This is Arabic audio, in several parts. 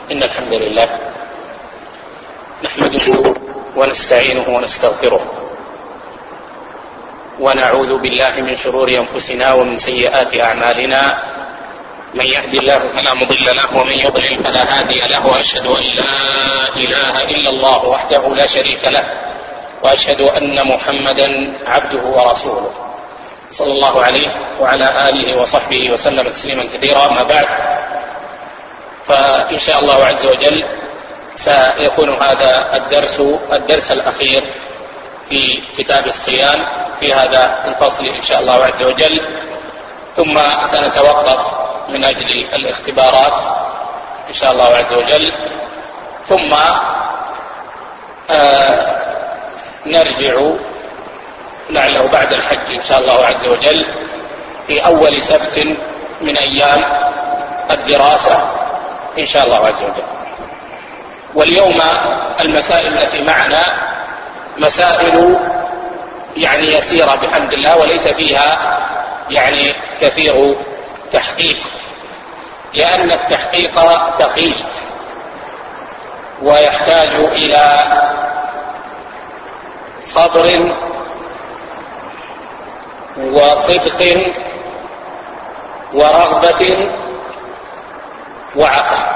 إن الحمد لله نحمده ونستعينه ونستغفره ونعوذ بالله من شرور أنفسنا ومن سيئات أعمالنا. من يهدي الله فلا مضل له ومن يضلل فلا هادي له، وأشهد أن لا إله إلا الله وحده لا شريك له، وأشهد أن محمدا عبده ورسوله صلى الله عليه وعلى آله وصحبه وسلم تسليما كثيرا. أما بعد، فإن شاء الله عز وجل سيكون هذا الدرس الأخير في كتاب الصيام في هذا الفصل إن شاء الله عز وجل، ثم سنتوقف من أجل الاختبارات إن شاء الله عز وجل، ثم نرجع لعله بعد الحج إن شاء الله عز وجل في أول سبت من أيام الدراسة إن شاء الله عز وجل. واليوم المسائل التي معنا مسائل يسيرة بحمد الله، وليس فيها كثير تحقيق، لأن التحقيق ثقيل ويحتاج إلى صبر وصدق ورغبة وعقل،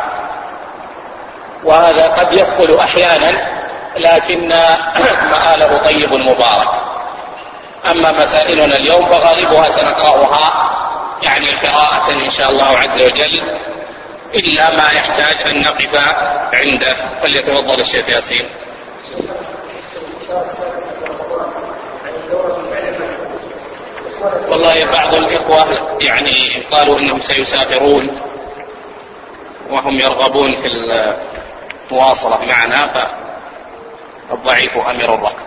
وهذا قد يدخل أحيانا، لكن مآله طيب مبارك. أما مسائلنا اليوم فغالبها سنقرأها قراءة إن شاء الله عز وجل، إلا ما يحتاج أن نقف عنده. فليتفضل الشيخ ياسين. والله بعض الإخوة قالوا إنهم سيسافرون وهم يرغبون في المواصلة معنا، فالضعيف أمير الركب.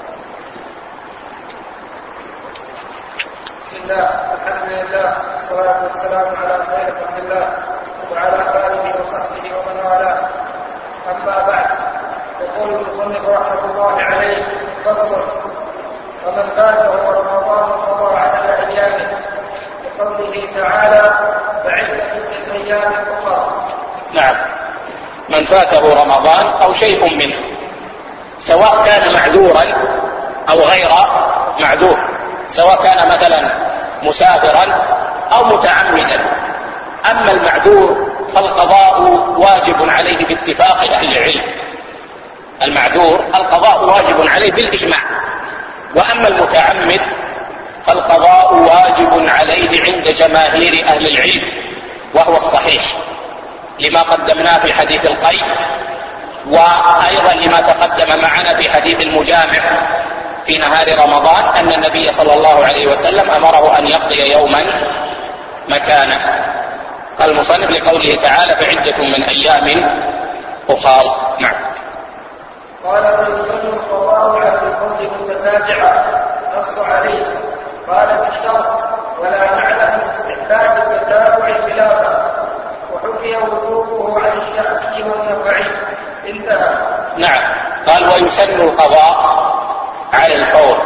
بسم الله، الحمد لله، والصلاة والسلام على خير خلق الله وعلى آله وصحبه ومن والاه. أما بعد، يقول المصنف رحمة الله عليه: فصل: ومن فاته رمضان فهو على أيامه، لقوله تعالى: فعدة من أيام أخرى. نعم، من فاته رمضان أو شيء منه، سواء كان معذورا أو غير معذور، سواء كان مثلا مسافرا أو متعمدا. أما المعذور فالقضاء واجب عليه باتفاق أهل العلم، المعذور القضاء واجب عليه بالإجماع. وأما المتعمد فالقضاء واجب عليه عند جماهير أهل العلم، وهو الصحيح لما قدمناه في حديث القيء، وأيضا لما تقدم معنا في حديث المجامع في نهار رمضان أن النبي صلى الله عليه وسلم أمره أن يقضي يوما مكانه. قال المصنف لقوله تعالى: فعدة من أيام أخر. نعم. قال: ويسن القضاء على القول متتابعا، نص عليه. قال: بالشرط، ولا نعلم استحباب التتابع خلافا، وحكي وجوبه عن الشافعي والنفعي. انتهى. نعم. قال: ويسن القضاء على الفور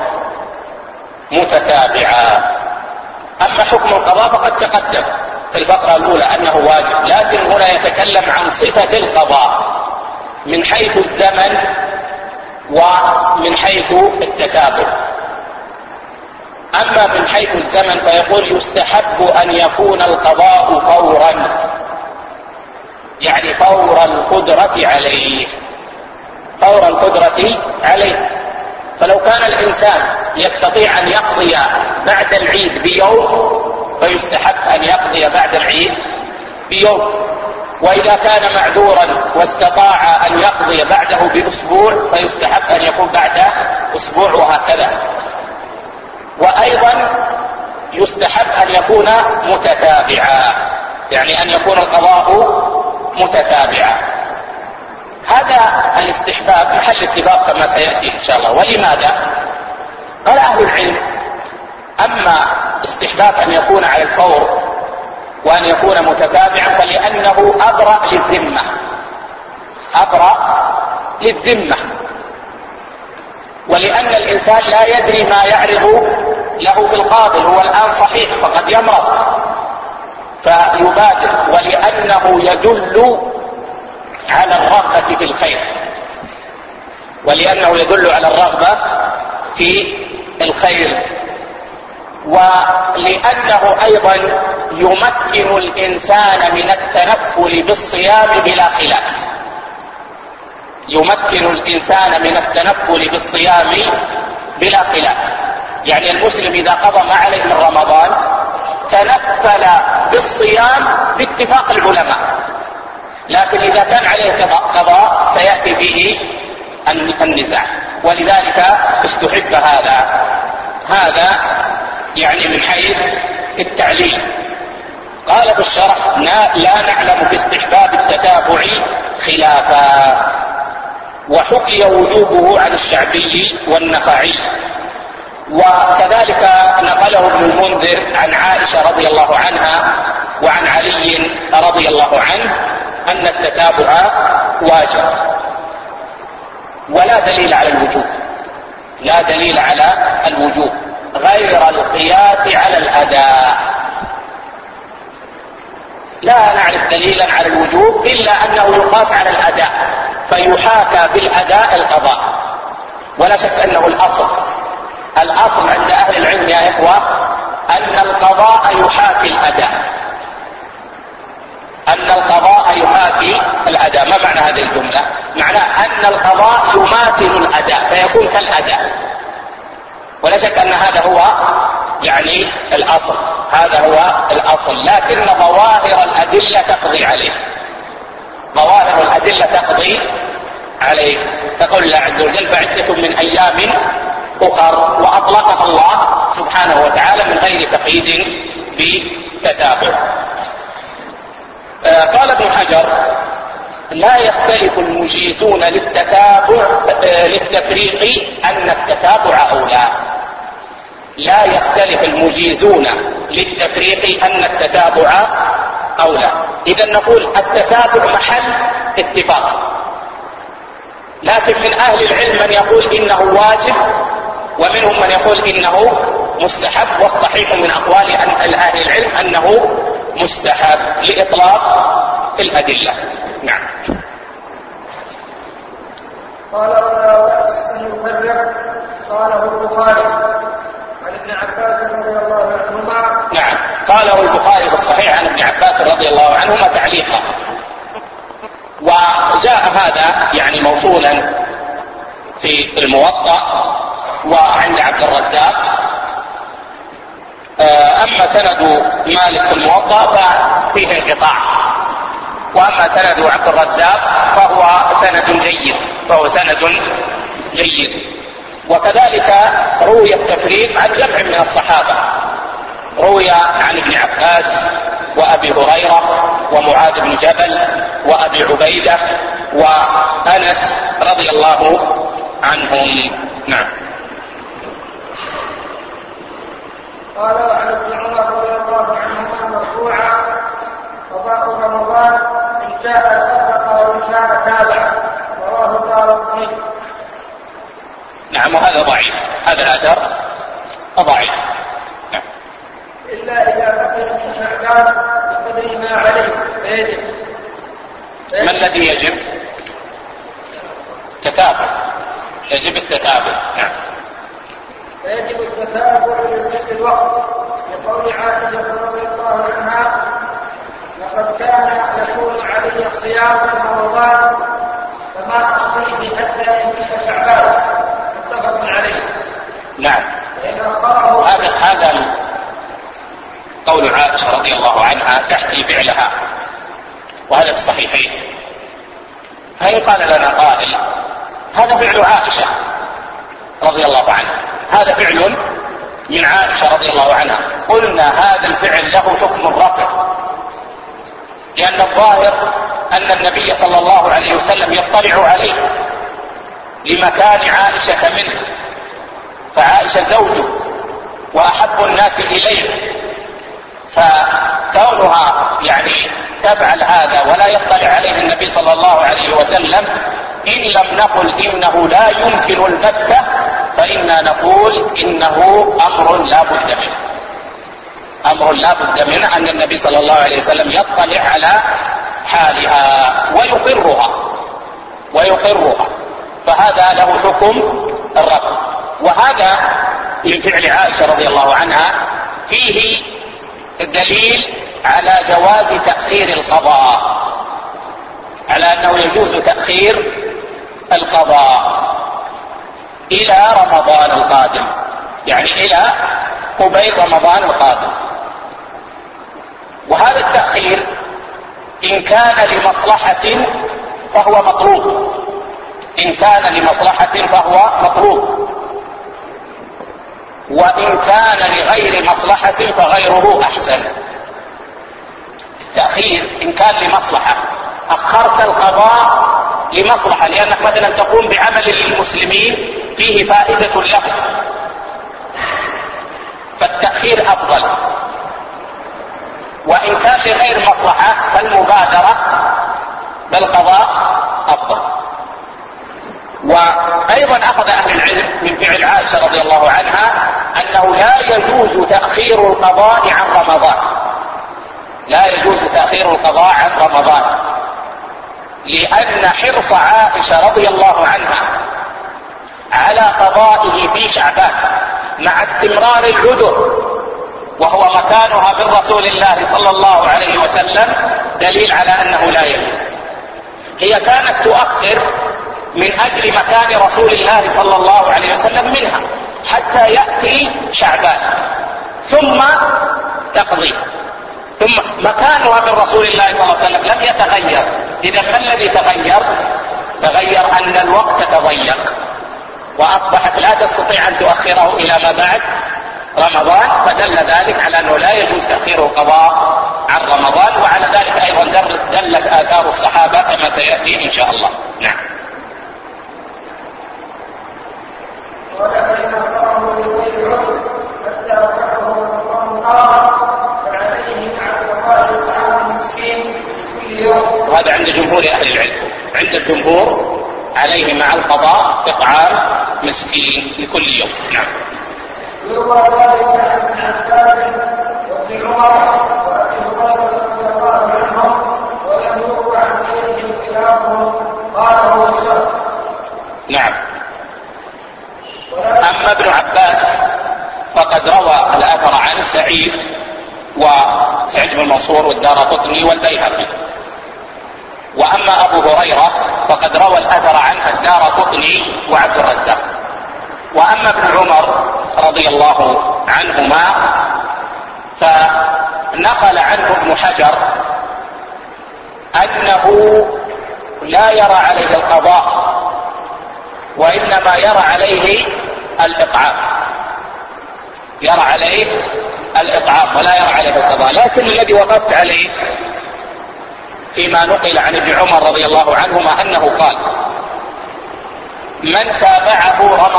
متتابعا. أما حكم القضاء فقد تقدم في الفقرة الأولى أنه واجب، لكن هنا يتكلم عن صفة القضاء من حيث الزمن ومن حيث التتابع. أما من حيث الزمن فيقول: يستحب أن يكون القضاء فورا، فور القدرة عليه، فور القدرة عليه. فلو كان الإنسان يستطيع أن يقضي بعد العيد بيوم فيستحب أن يقضي بعد العيد بيوم، وإذا كان معذورا واستطاع أن يقضي بعده بأسبوع فيستحب أن يكون بعد أسبوع، وهكذا. وأيضا يستحب أن يكون متتابعا، أن يكون القضاء متتابعا. هذا الاستحباب محل اتفاق كما سيأتي إن شاء الله. ولماذا؟ قال أهل العلم: أما استحباب أن يكون على الفور وأن يكون متتابعا فلأنه أبرأ للذمة، أبرأ للذمة، ولأن الإنسان لا يدري ما يعرض له في القاضي. هو الآن صحيح فقد يمرض فيبادر، ولأنه يدل على الرغبة في الخير، ولأنه يدل على الرغبة في الخير، ولأنه أيضا يمكن الإنسان من التنفل بالصيام بلا خلاف. يمكن الإنسان من التنفل بالصيام بلا خلاف، يعني المسلم إذا قضى ما عليه من رمضان تنفل بالصيام باتفاق العلماء، لكن إذا كان عليه قضاء سيأتي به النزاع، ولذلك استحب هذا يعني من حيث التعليل. قال في الشرح: لا نعلم في استحباب التتابع خلافا، وحكي وجوبه عن الشعبي والنخعي، وكذلك نقله ابن المنذر عن عائشة رضي الله عنها وعن علي رضي الله عنه أن التتابع واجب، ولا دليل على الوجوب، لا دليل على الوجوب غير القياس على الأداء. لا نعرف دليلا على الوجوب إلا أنه يقاس على الأداء، فيحاكى بالأداء القضاء، ولا شك أنه الأصل عند أهل العلم يا إخوة أن القضاء يحاكي الأداء، أن القضاء يحاكي الأداء. ما معنى هذه الجملة؟ معناه أن القضاء يماثل الأداء فيكون كالأداء، ولا شك أن هذا هو يعني الأصل، هذا هو الأصل، لكن ظواهر الأدلة تقضي عليه، ظواهر الأدلة تقضي عليه. تقول الله عز وجل: بعدة من أيام أخر، وأطلقها الله سبحانه وتعالى من غير تقييد بتتابع. قال ابن حجر: لا يختلف المجيزون للتفريق أن التتابع أولى. لا يختلف المجيزون للتفريق أن التتابع أولى. إذا نقول التتابع محل اتفاق، لكن من أهل العلم من يقول إنه واجب، ومنهم من يقول إنه مستحب، والصحيح من أقوال أهل العلم أنه مستحب لإطلاق الأدلة. نعم. قال: ولا بأس أن يفرق. قاله البخاري عن ابن عباس رضي الله عنهما. نعم، قاله البخاري في الصحيح عن ابن عباس رضي الله عنهما تعليقا، وجاء هذا يعني موصولا في الموطأ وعند عبد الرزاق. أما سند مالك في الموطأ ففيه انقطاع، وأما سند عبد الرزاق فهو سند جيد. وكذلك روي التفريق عن جمع من الصحابة، روي عن ابن عباس وأبي هريرة ومعاذ بن جبل وأبي عبيدة وأنس رضي الله عنهم. نعم. قال: وعن ابن عمر رضي الله عنهما مرفوعا: قضاء رمضان إن شاء صدق وإن شاء تابع. رواه الدارقطني. نعم، وهذا ضعيف، هذا الأثر ضعيف. نعم. إلا إذا بقي من شعبان بقدر ما عليه فيجب. ما الذي يجب؟ تتابع، يجب التتابع. نعم. فيجب التتابع لضيق الوقت، لقول عائشة رضي الله عنها: لقد كان يكون علي الصيام في رمضان فما أقضيه حتى يمسك شعبان. متفق عليه. نعم. هذا قول عائشة رضي الله عنها تحكي فعلها، وهذا في الصحيحين. فإن قال لنا قائل: هذا فعل عائشة رضي الله عنها، هذا فعل من عائشة رضي الله عنها، قلنا هذا الفعل له حكم الرفع، لأن الظاهر أن النبي صلى الله عليه وسلم يطلع عليه لمكان عائشة منه، فعائشة زوجه وأحب الناس إليه، فكونها يعني تفعل هذا ولا يطلع عليه النبي صلى الله عليه وسلم، إن لم نقل إنه لا يمكن البتة فإنا نقول إنه أمر لا بد منه، أمر لا بد منه أن النبي صلى الله عليه وسلم يطلع على حالها ويقرها، فهذا له حكم الرفع. وهذا من فعل عائشة رضي الله عنها فيه دليل على جواز تأخير القضاء، على أنه يجوز تأخير القضاء إلى رمضان القادم، يعني إلى قبيل رمضان القادم. وهذا التأخير إن كان لمصلحة فهو مطلوب، إن كان لمصلحة فهو مطلوب، وإن كان لغير مصلحة فغيره أحسن. التأخير إن كان لمصلحة، أخرت القضاء لمصلحة، لأنك مثلا تقوم بعمل للمسلمين فيه فائدة له، فالتأخير أفضل. وإن كان لغير مصلحة فالمبادرة بالقضاء أفضل. وأيضا أخذ أهل العلم من فعل عائشة رضي الله عنها أنه لا يجوز تأخير القضاء عن رمضان، لا يجوز تأخير القضاء عن رمضان، لأن حرص عائشة رضي الله عنها على قضائه في شعبان مع استمرار العذر وهو مكانها من رسول الله صلى الله عليه وسلم دليل على أنه لا يجوز. هي كانت تؤخر من أجل مكان رسول الله صلى الله عليه وسلم منها حتى يأتي شعبان ثم تقضي، ثم مكانها من رسول الله صلى الله عليه وسلم لم يتغير. إذا ما الذي تغير أن الوقت تضيق وأصبحت لا تستطيع أن تؤخره إلى ما بعد رمضان، فدل ذلك على أنه لا يجوز تأخير القضاء عن رمضان. وعلى ذلك أيضا دلت آثار الصحابة كما سيأتي إن شاء الله. نعم. ولكن أخبره بغير عذر حتى أصبحه رمضان قام فعليه مع القضاء طعام المسكين كل يوم. وهذا عند جمهور أهل العلم، عند الجمهور عليه مع القضاء إطعام مسكين لكل يوم. نعم. يروى ذلك عن ابن عباس وابن عمر وابي هريره رضي الله عنهم، ولم يروى عن غيرهم خلافهم قال هو الشر. نعم. أما ابن عباس فقد روى الأثر عن سعيد وسعيد بن منصور والدارقطني والبيهقي. وأما أبو هريرة فقد روى الأثر عنه الدارقطني وعبد الرزاق. وأما ابن عمر رضي الله عنهما فنقل عنه ابن حجر أنه لا يرى عليه القضاء، وإنما يرى عليه الإطعام، يرى عليه الإطعام ولا يرى عليه القضاء. لكن الذي وقفت عليه فيما نقل عن ابن عمر رضي الله عنهما أنه قال: من تابعه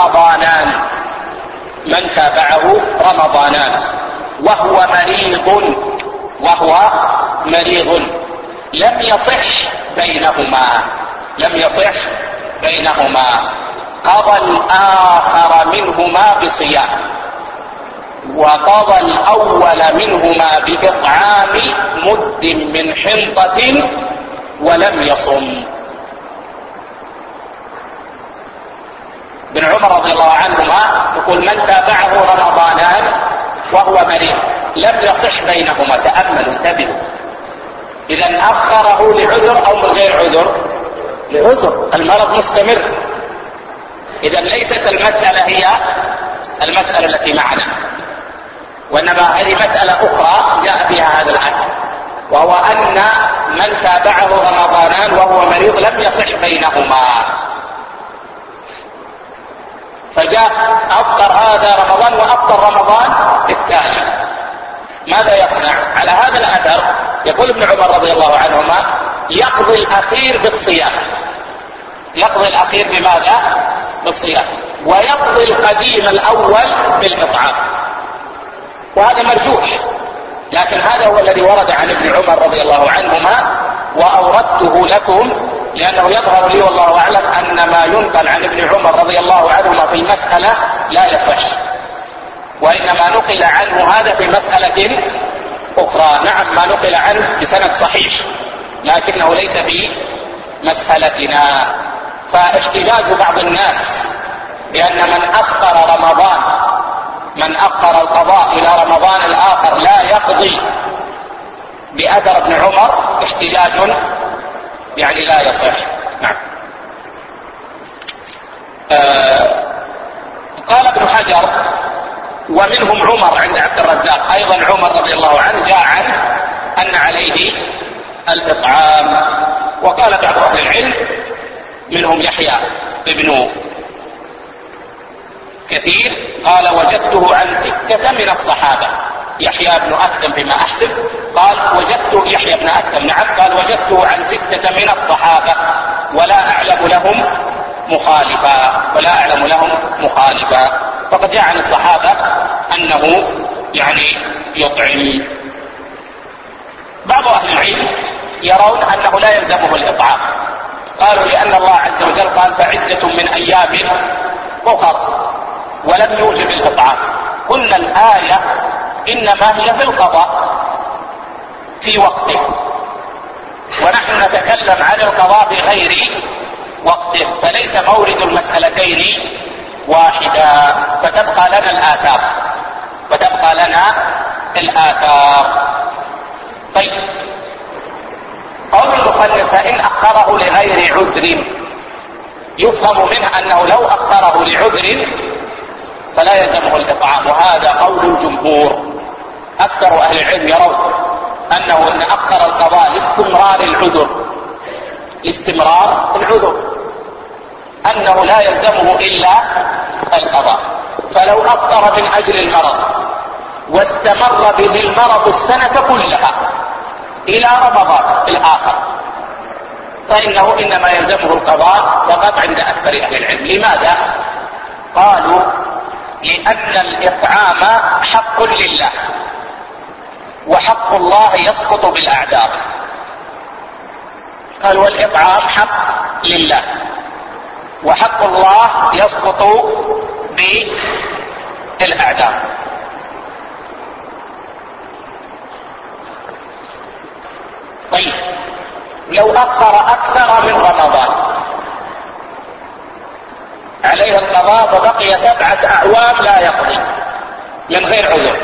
رمضانان وهو مريض لم يصح بينهما قضى الآخر منهما بصيام، وقضى الأول منهما بإطعام مد من حنطة ولم يصم. ابن عمر رضي الله عنهما يقول: من تابعه رمضانان وهو مريض لم يصح بينهما. تأملوا، انتبهوا، إذا أخره لعذر أو من غير عذر؟ لعذر، المرض مستمر. إذا ليست المسألة هي المسألة التي معنا، وإنما هذه مسألة أخرى جاء فيها هذا الأثر، وهو أن من تابعه رمضانان وهو مريض لم يصح بينهما. فجاء أفطر هذا رمضان وأفطر رمضان التالي، ماذا يصنع؟ على هذا الأثر يقول ابن عمر رضي الله عنهما: يقضي الأخير بالصيام. يقضي الأخير بماذا؟ بالصيام، ويقضي القديم الأول بالإطعام. وهذا مرجوح، لكن هذا هو الذي ورد عن ابن عمر رضي الله عنهما، وأوردته لكم لأنه يظهر لي والله أعلم أن ما ينقل عن ابن عمر رضي الله عنهما في المسألة لا يصح، وإنما نقل عنه هذا في مسألة أخرى. نعم، ما نقل عنه بسند صحيح، لكنه ليس في مسألتنا. فاحتجاج بعض الناس بأن من أخر القضاء إلى رمضان الآخر لا يقضي بأثر ابن عمر احتجاج يعني لا يصح. نعم. قال ابن حجر: ومنهم عمر عند عبد الرزاق، أيضا عمر رضي الله عنه جاء عنه أن عليه الإطعام. وقال بعض أهل العلم منهم يحيى ابن كثير قال: وجدته عن 6 من الصحابة. يحيى بن أكثم فيما أحسب قال وجدته، يحيى بن أكثم نعم، قال وجدته عن 6 من الصحابة ولا أعلم لهم مخالفا. فقد جاء عن الصحابة أنه يعني يطعم. بعض أهل العلم يرون أنه لا يلزمه الإطعام، قالوا لأن الله عز وجل قال: فعدة من أيام أخر، ولم يوجب الإطعام. قلنا الآية إنما هي في القضاء في وقته، ونحن نتكلم عن القضاء بغير وقته، فليس مورد المسألتين واحدا، فتبقى لنا الآثار. طيب، قول المصنف: فإن أخره لغير عذر، يفهم منه أنه لو أخره لعذر فلا يلزمه الإطعام، وهذا قول الجمهور. أكثر أهل العلم يرون أنه إن أخر القضاء لاستمرار العذر أنه لا يلزمه إلا القضاء. فلو أفطر من أجل المرض واستمر به المرض السنة كلها إلى رمضان الآخر فإنه إنما يلزمه القضاء فقط عند أكثر أهل العلم. لماذا؟ قالوا: لأن الإطعام حق لله، وحق الله يسقط بالأعذار. قال: والإطعام حق لله، وحق الله يسقط بالأعذار. طيب، لو أخر أكثر من رمضان عليه القضاء فبقي 7 أعوام لا يقضي من غير عذر،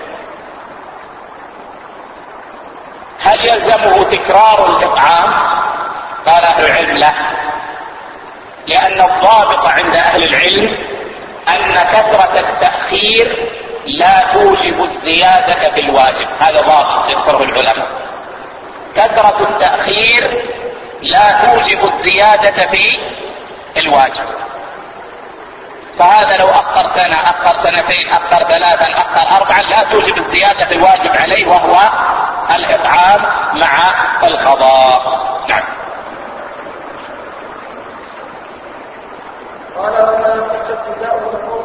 هل يلزمه تكرار الإطعام؟ قال أهل العلم: لا، لأن الضابط عند أهل العلم أن كثرة التأخير لا توجب الزيادة في الواجب. هذا ضابط يذكره العلماء، كثرة التأخير لا توجب الزيادة في الواجب. فهذا لو أخر سنة، أخر سنتين، أخر 3، أخر 4 لا توجب الزيادة في الواجب عليه، وهو الإطعام مع القضاء. نعم. قال: ولا يصح ابتداء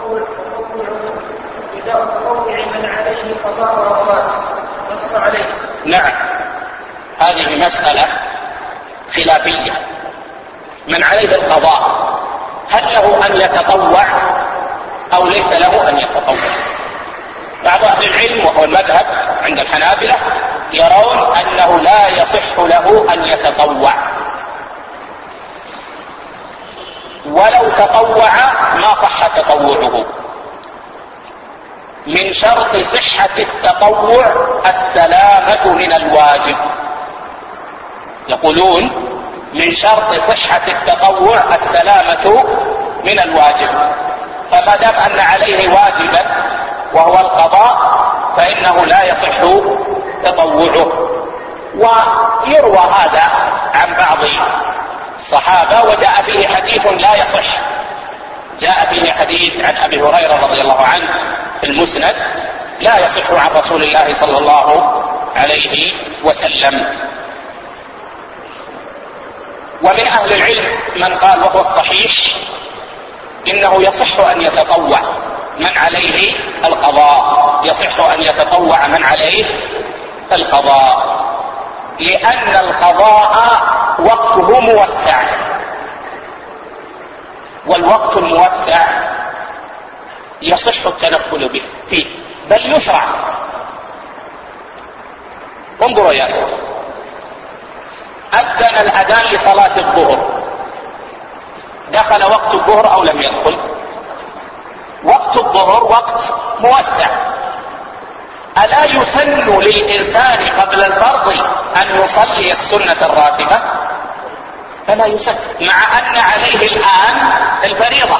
التطوع من عليه قضاء رمضان، نص عليه. نعم، هذه مسألة خلافية. من عليه القضاء هل له أن يتطوع أو ليس له أن يتطوع؟ بعض أهل العلم وهو المذهب عند الحنابلة يرون أنه لا يصح له أن يتطوع، ولو تطوع ما صح تطوعه. من شرط صحة التطوع السلامة من الواجب. يقولون من شرط صحة التطوع السلامة من الواجب، فما دام أن عليه واجبا وهو القضاء فإنه لا يصح تطوعه. ويروى هذا عن بعض الصحابة، وجاء فيه حديث لا يصح، جاء فيه حديث عن أبي هريرة رضي الله عنه في المسند لا يصح عن رسول الله صلى الله عليه وسلم. ومن أهل العلم من قال وهو الصحيح إنه يصح أن يتطوع من عليه القضاء، يصح أن يتطوع من عليه القضاء، لأن القضاء وقته موسع، والوقت الموسع يصح التنفل به فيه، بل يشرع. انظروا يا أخوة، أذن الأذان لصلاة الظهر، دخل وقت الظهر أو لم يدخل؟ وقت الظهر وقت موسع، ألا يسن للإنسان قبل الفرض أن يصلي السنة الراتبة؟ فلا يسن، مع أن عليه الآن الفريضة.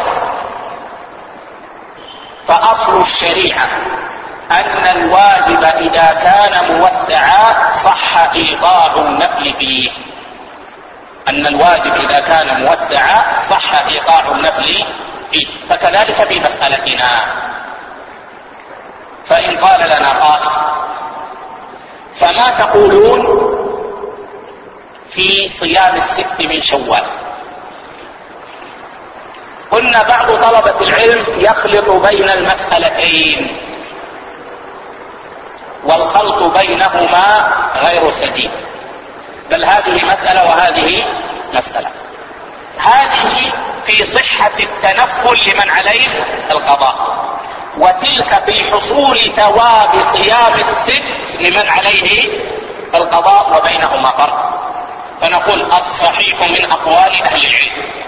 فأصل الشريعة أن الواجب إذا كان موسعا صح إيقاع النفل فيه، أن الواجب إذا كان موسعا صح إيقاع النفل فيه. فكذلك في مسألتنا. فإن قال لنا قائل: فما تقولون في صيام الست من شوال؟ قلنا بعض طلبة العلم يخلط بين المسألتين، والخلط بينهما غير سديد، بل هذه مسألة وهذه مسألة. هذه في صحة التنفل لمن عليه القضاء، وتلك في حصول ثواب صيام الست لمن عليه القضاء، وبينهما فرق. فنقول الصحيح من أقوال أهل العلم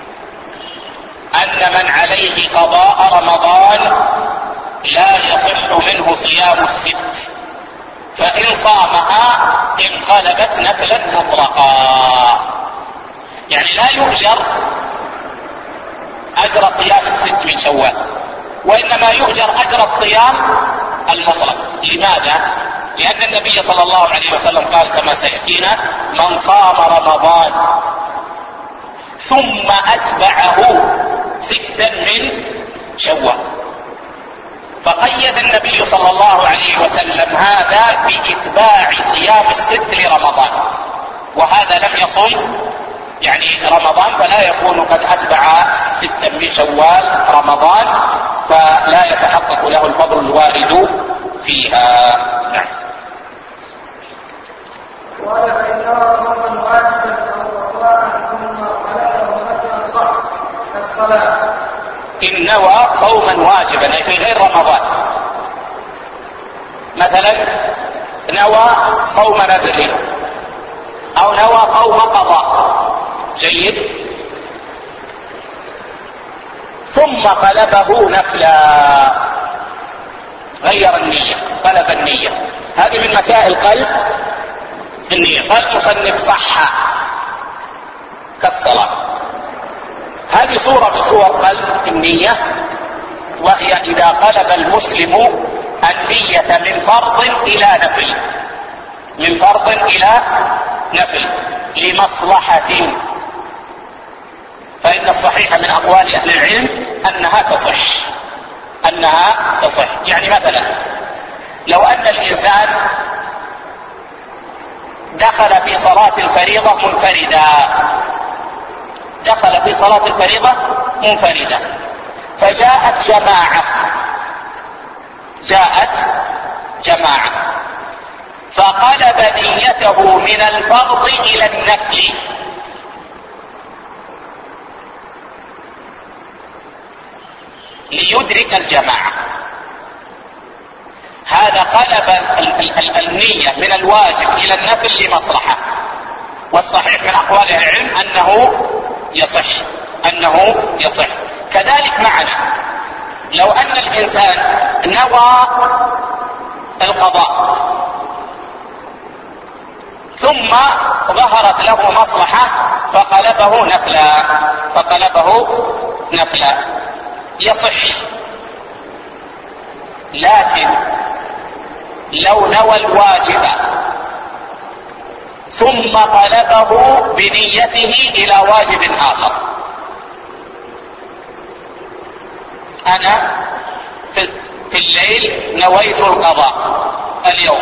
أن من عليه قضاء رمضان لا يصح منه صيام الست، فإن صامها انقلبت نفلا مطلقا، يعني لا يؤجر أجر صيام الست من شوال، وإنما يؤجر أجر الصيام المطلق. لماذا؟ لأن النبي صلى الله عليه وسلم قال كما سيأتينا: من صام رمضان ثم أتبعه ستا من شوال. فقيد النبي صلى الله عليه وسلم هذا بإتباع صيام الست لرمضان، وهذا لم يصم يعني رمضان، فلا يكون قد أتبع ستا من شوال رمضان، فلا يتحقق له الفضل الوارد فيها. نعم. قال: فإنما صوما واجبا أو قضاء ثم قلبه مثلا صح كالصلاة. إن نوى صوما واجبا أي في غير رمضان، مثلا نوى صوم نذر أو نوى صوم قضاء، جيد، ثم قلبه نفلا، غير النية، قلب النية. هذه من مسائل قلب النية. قال المصنف: صح كالصلاة. هذه صورة من صور قلب النية، وهي إذا قلب المسلم النية من فرض إلى نفل، من فرض إلى نفل لمصلحة. فإن الصحيح من أقوال أهل العلم أنها تصح، أنها تصح. يعني مثلا لو أن الإنسان دخل في صلاة الفريضة منفردا، دخل في صلاة الفريضة منفردا، فجاءت جماعة، جاءت جماعة، فقلب نيته من الفرض إلى النفل، ليدرك الجماعة. هذا قلب النية من الواجب إلى النفل لمصلحة، والصحيح من أقوال العلم أنه يصح، أنه يصح. كذلك معنا لو أن الإنسان نوى القضاء ثم ظهرت له مصلحة فقلبه نفلا، فقلبه نفلا، يصح. لكن لو نوى الواجب ثم قلبه بنيته إلى واجب آخر، أنا في الليل نويت القضاء اليوم،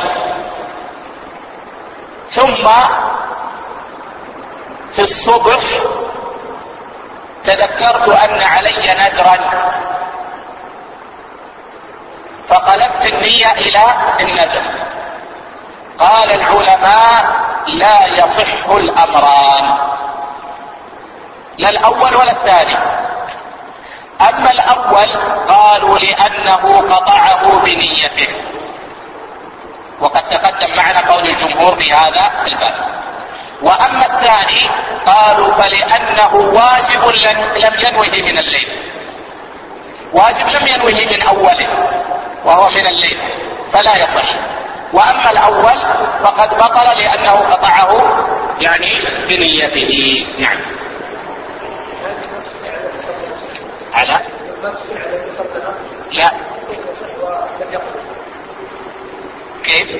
ثم في الصبح تذكرت أن علي نذرا فقلبت النية إلى النذر. قال العلماء: لا يصح الأمران، لا الأول ولا الثاني. أما الأول قالوا لأنه قطعه بنيته، وقد تقدم معنا قول الجمهور في هذا الباب. وأما الثاني قالوا فلأنه واجب لم ينوه من الليل، واجب لم ينوه من أوله وهو من الليل فلا يصح. وأما الأول فقد بطل لأنه قطعه يعني بنيته. نعم. على لا كيف؟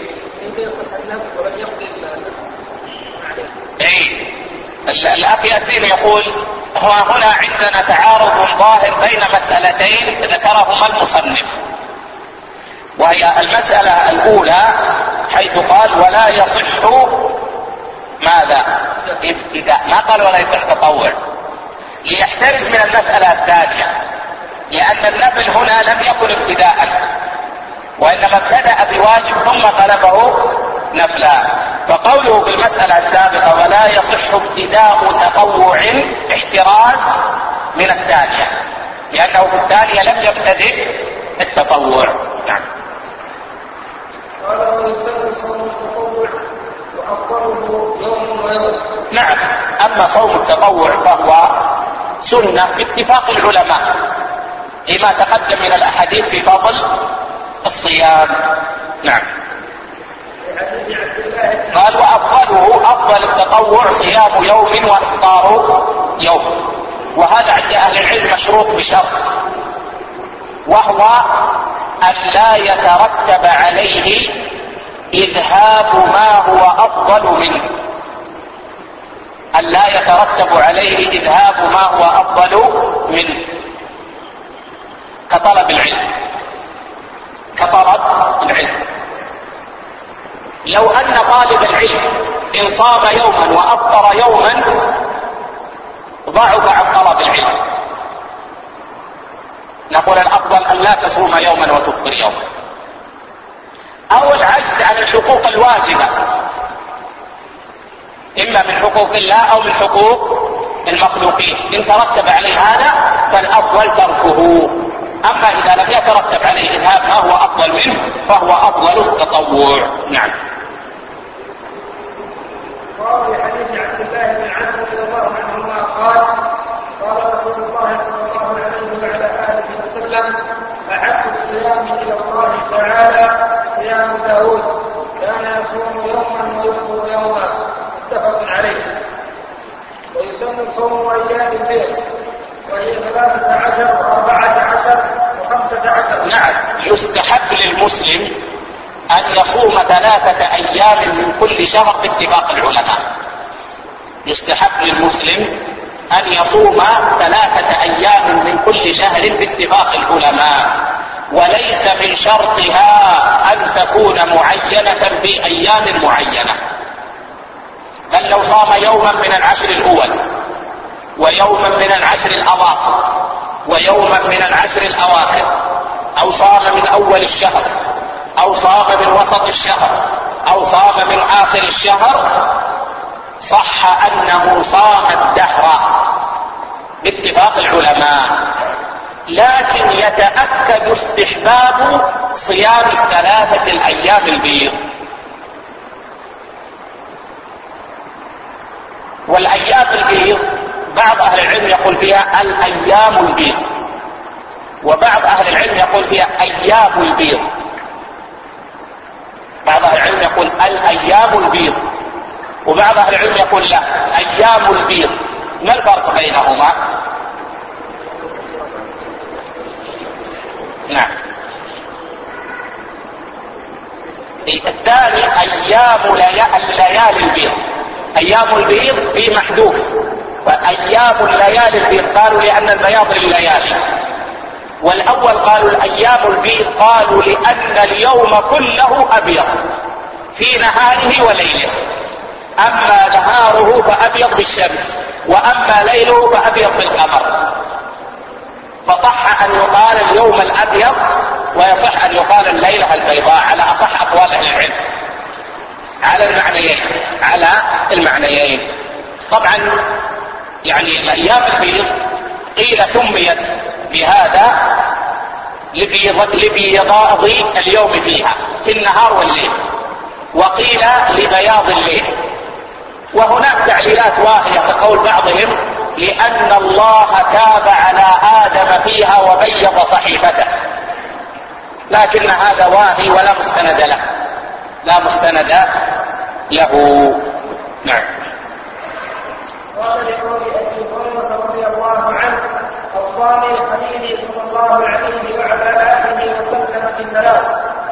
اي الأخ ياسين يقول هو هنا عندنا تعارض ظاهر بين مسألتين ذكرهما المصنف، وهي المسألة الأولى حيث قال ولا يصح ماذا؟ ابتداء، ما قال ولا يصح تطوع، ليحترز من المسألة الثانية، لأن النفل هنا لم يكن ابتداء وإنما ابتدأ بواجب ثم قلبه نفلا. فقوله في المسألة السابقة ولا يصح ابتداء تطوع احتراز من الثانية، لأنه في الثانية لم يبتدئ التطوع. نعم. قال ويسن صوم التطوع وأفضله يوم ويوم. نعم. أما صوم التطوع فهو سنة باتفاق العلماء لما تقدم من الأحاديث في فضل الصيام. نعم. قال وأفضله أفضل التطوع صيام يوم وإفطار يوم، وهذا عند أهل العلم مشروط بشرط، وهو أن لا يترتب عليه إذهاب ما هو أفضل منه، أن لا يترتب عليه إذهاب ما هو أفضل منه كطلب العلم. لو أن طالب العلم إن صام يوما وأفطر يوما ضعف عن طلب العلم، نقول الأفضل أن لا تصوم يوما وتفطر يوما. أو العجز عن الحقوق الواجبة إما من حقوق الله أو من حقوق المخلوقين، إن ترتب عليه هذا فالأفضل تركه. أما إذا لم يترتب عليه إذهاب ما هو أفضل منه فهو أفضل التطوع. نعم. قال في حديث عبد الله بن عمرو رضي الله عنهما قال قال رسول الله صلى الله عليه وعلى آله وسلم أحب الصيام إلى الله تعالى صيام داود كان يصوم يوما ويفطر يوما متفق عليه. ويسن صوم أيام البيض وهي 13 و14 و15. نعم. يستحب للمسلم أن يصوم 3 أيام من كل شهر باتفاق العلماء. يستحب للمسلم أن يصوم 3 أيام من كل شهر باتفاق العلماء، وليس من شرطها أن تكون معينة في أيام معينة، بل لو صام يوما من العشر الأول ويوما من العشر الأواخر ويوما من العشر الأواخر، أو صام من أول الشهر أو صام من وسط الشهر أو صام من آخر الشهر، صح أنه صام الدهر باتفاق العلماء، لكن يتأكد استحباب صيام 3 الأيام البيض. والأيام البيض بعض أهل العلم يقول فيها الأيام البيض، وبعض أهل العلم يقول فيها أيام البيض. بعض أهل العلم يقول الأيام البيض، وبعض أهل العلم يقول لا أيام البيض. ما الفرق بينهما؟ نعم. الثاني أيام الليالي البيض، أيام البيض في محذوف، فأيام الليالي البيض قالوا لأن البياض لليالي، والأول قالوا الأيام البيض قالوا لأن اليوم كله أبيض في نهاره وليله، أما نهاره فأبيض بالشمس وأما ليله فأبيض بالقمر، فصح أن يقال اليوم الأبيض ويصح أن يقال الليلة البيضاء على أصح أقوال أهل العلم على المعنيين. طبعا يعني الأيام البيض قيل سميت بهذا لبياض اليوم فيها في النهار والليل، وقيل لبياض الليل، وهناك تعليلات واهية كقول بعضهم لأن الله تاب على آدم فيها وبيض صحيفته، لكن هذا واهي ولا مستند له، لا مستند له. نعم. قال لقول أبي هريرة رضي الله عنه: أوصاني خليلي صلى الله عليه وعلى آله وسلم بالثلاث: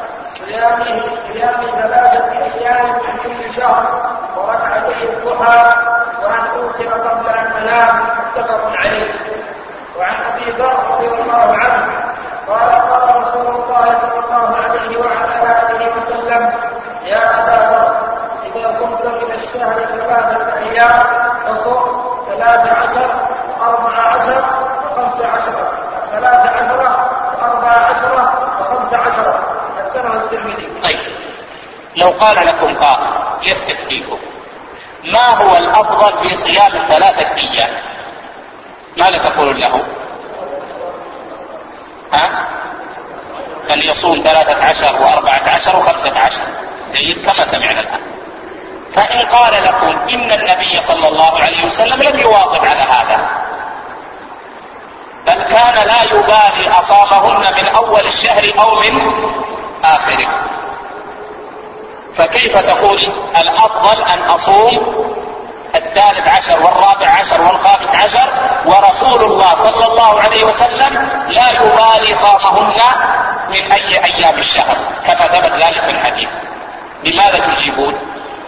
صيام 3 أيام من كل شهر، وركعتي الضحى، وأن أوتر قبل أن أنام. متفق عليه. وعن أبي ذر رضي الله عنه قال: قال رسول الله صلى الله عليه وعلى آله وسلم: يا أبا ذر، إذا صمت من الشهر 3 أيام فصم 13 و14 و15. 13 و14 و15. حسنه الترمذي. طيب، لو قال لكم قائل يستفتيكم ما هو الأفضل في صيام 3 أيام، ماذا تقول له؟ أن يصوم 13 و14 و15. جيد، كما سمعنا الآن. فإن قال لكم إن النبي صلى الله عليه وسلم لم يواظب على هذا، بل كان لا يبالي أصامهن من أول الشهر أو من آخره، فكيف تقول الأفضل أن أصوم 13 و14 و15 ورسول الله صلى الله عليه وسلم لا يبالي صامهن من أي أيام الشهر كما ثبت ذلك في الحديث؟ لماذا تجيبون؟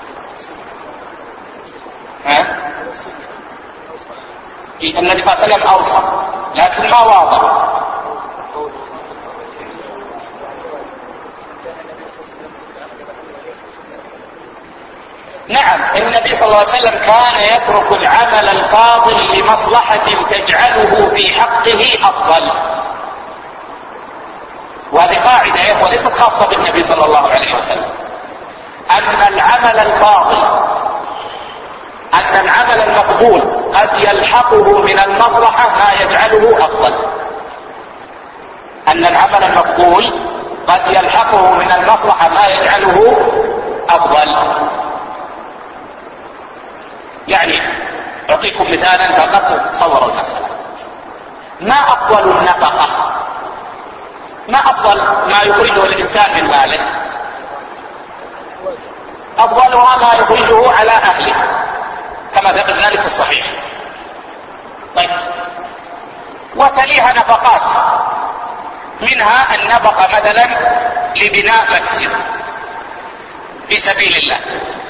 النبي صلى الله عليه وسلم أوصى لكن ما واضح. نعم، النبي صلى الله عليه وسلم كان يترك العمل الفاضل لمصلحة تجعله في حقه أفضل، وهذه قاعدة وليست خاصة بالنبي صلى الله عليه وسلم، أن العمل الفاضل، أن العمل المقبول قد يلحقه من المصلحة ما يجعله أفضل. أن العمل المقبول قد يلحقه من المصلحة ما يجعله أفضل. يعني أعطيكم مثالا فقط تصوروا المسألة. ما أفضل النفقة؟ ما أفضل ما يخرجه الإنسان من ماله؟ أفضلها ما يخرجه على أهله كما ثبت ذلك في الصحيح. طيب، وتليها نفقات، منها النفقة مثلا لبناء مسجد في سبيل الله،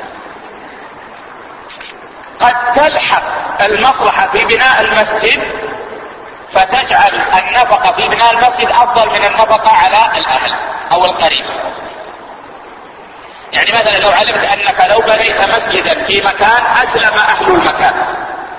قد تلحق المصلحة في بناء المسجد فتجعل النفقة في بناء المسجد أفضل من النفقة على الأهل أو القريب. يعني مثلا لو علمت أنك لو بنيت مسجدا في مكان أسلم أهل المكان،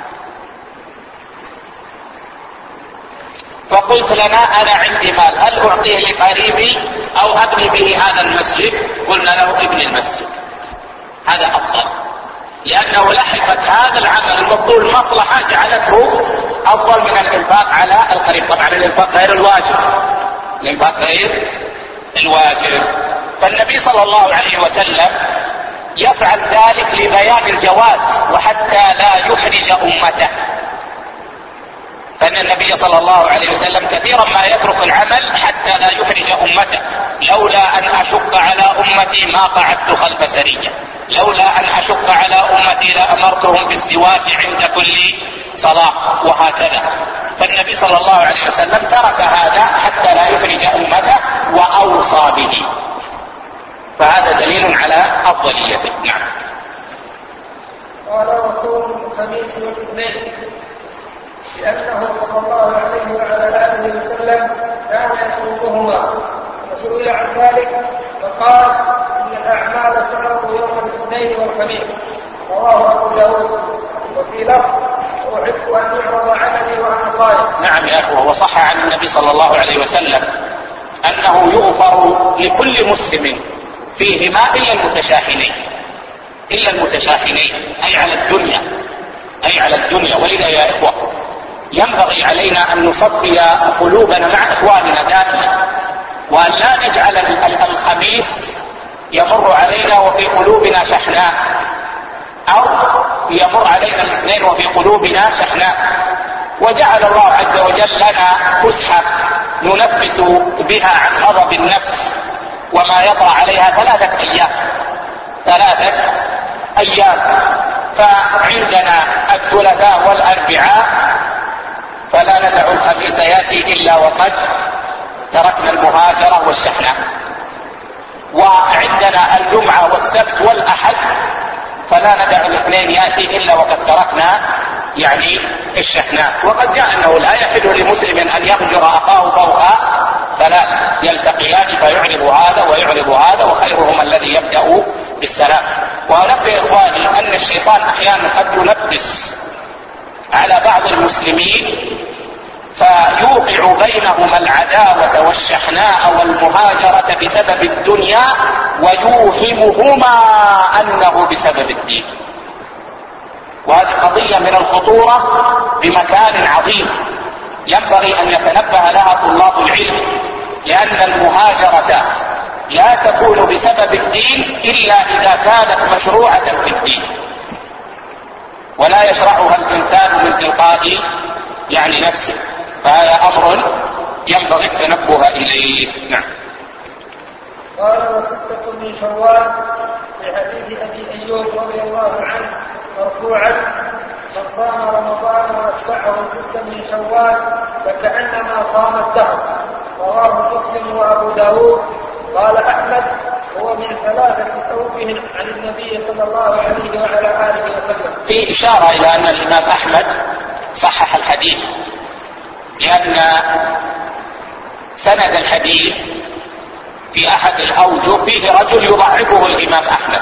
فقلت لنا أنا عندي مال، هل أعطيه لقريبي أو أبني به هذا المسجد؟ قلنا له ابن المسجد، هذا أفضل، لأنه لحقت هذا العمل المفضول مصلحة جعلته أفضل من الإنفاق على القريب. طبعا الإنفاق غير الواجب، الإنفاق غير الواجب. فالنبي صلى الله عليه وسلم يفعل ذلك لبيان الجواز وحتى لا يحرج أمته، فإن النبي صلى الله عليه وسلم كثيرا ما يترك العمل حتى لا يحرج أمته. لولا أن أشق على أمتي ما قعدت خلف سرية، لولا أن أشق على أمتي لأمرتهم بالسواك عند كل صلاة، وهكذا. فالنبي صلى الله عليه وسلم ترك هذا حتى لا يحرج أمته وأوصى به، فهذا دليل على أفضليته. نعم. قال رسول الخميس والاثنين، لأنه صلى الله عليه وعلى آله وسلم كان يصومهما، وسئل عن ذلك فقال: إن الأعمال تعرض يوم الاثنين والخميس. رواه أبو داود. وفي لفظ: أحب أن يعرض عملي وأنا صائم. نعم يا أخوة، وصح عن النبي صلى الله عليه وسلم أنه يغفر لكل مسلم فيهما إلا المتشاحنين، إلا المتشاحنين أي على الدنيا، أي على الدنيا. ولذا يا إخوة ينبغي علينا أن نصفي قلوبنا مع إخواننا دائما، وأن لا نجعل الخميس يمر علينا وفي قلوبنا شحناء، أو يمر علينا الاثنين وفي قلوبنا شحناء، وجعل الله عز وجل لنا فسحة ننفس بها عن غضب النفس وما يطرأ عليها 3 أيام. فعندنا الثلاثاء والأربعاء فلا ندع الخميس يأتي إلا وقد تركنا المهاجرة والشحناء، وعندنا الجمعة والسبت والأحد فلا ندع الاثنين يأتي إلا وقد تركنا يعني الشحناء. وقد جاء أنه لا يحل لمسلم أن يهجر أخاه فوق 3 يلتقيان فيعرض هذا ويعرض هذا وخيرهم الذي يبدأ بالسلام. وأنبه إخواني أن الشيطان أحيانا قد يلبس على بعض المسلمين فيوقع بينهما العداوة والشحناء والمهاجرة بسبب الدنيا ويوهمهما أنه بسبب الدين، وهذه قضية من الخطورة بمكان عظيم ينبغي أن يتنبه لها طلاب العلم، لأن المهاجرة لا تكون بسبب الدين إلا إذا كانت مشروعة في الدين، ولا يشرعها الإنسان من تلقاء يعني نفسه، فهذا أمر ينبغي التنبه إليه. نعم. قال: وستة من شوال، في حديث أبي أيوب رضي الله عنه مرفوعا: من صام رمضان وأتبعه 6 من شوال فكأنما صام الدهر. رواه مسلم وأبو داود. قال أحمد: هو من 3 أوجه عن النبي صلى الله عليه وعلى آله وسلم. في إشارة إلى أن الإمام أحمد صحح الحديث، لأن سند الحديث في أحد الأوجه فيه رجل يضعفه الإمام أحمد،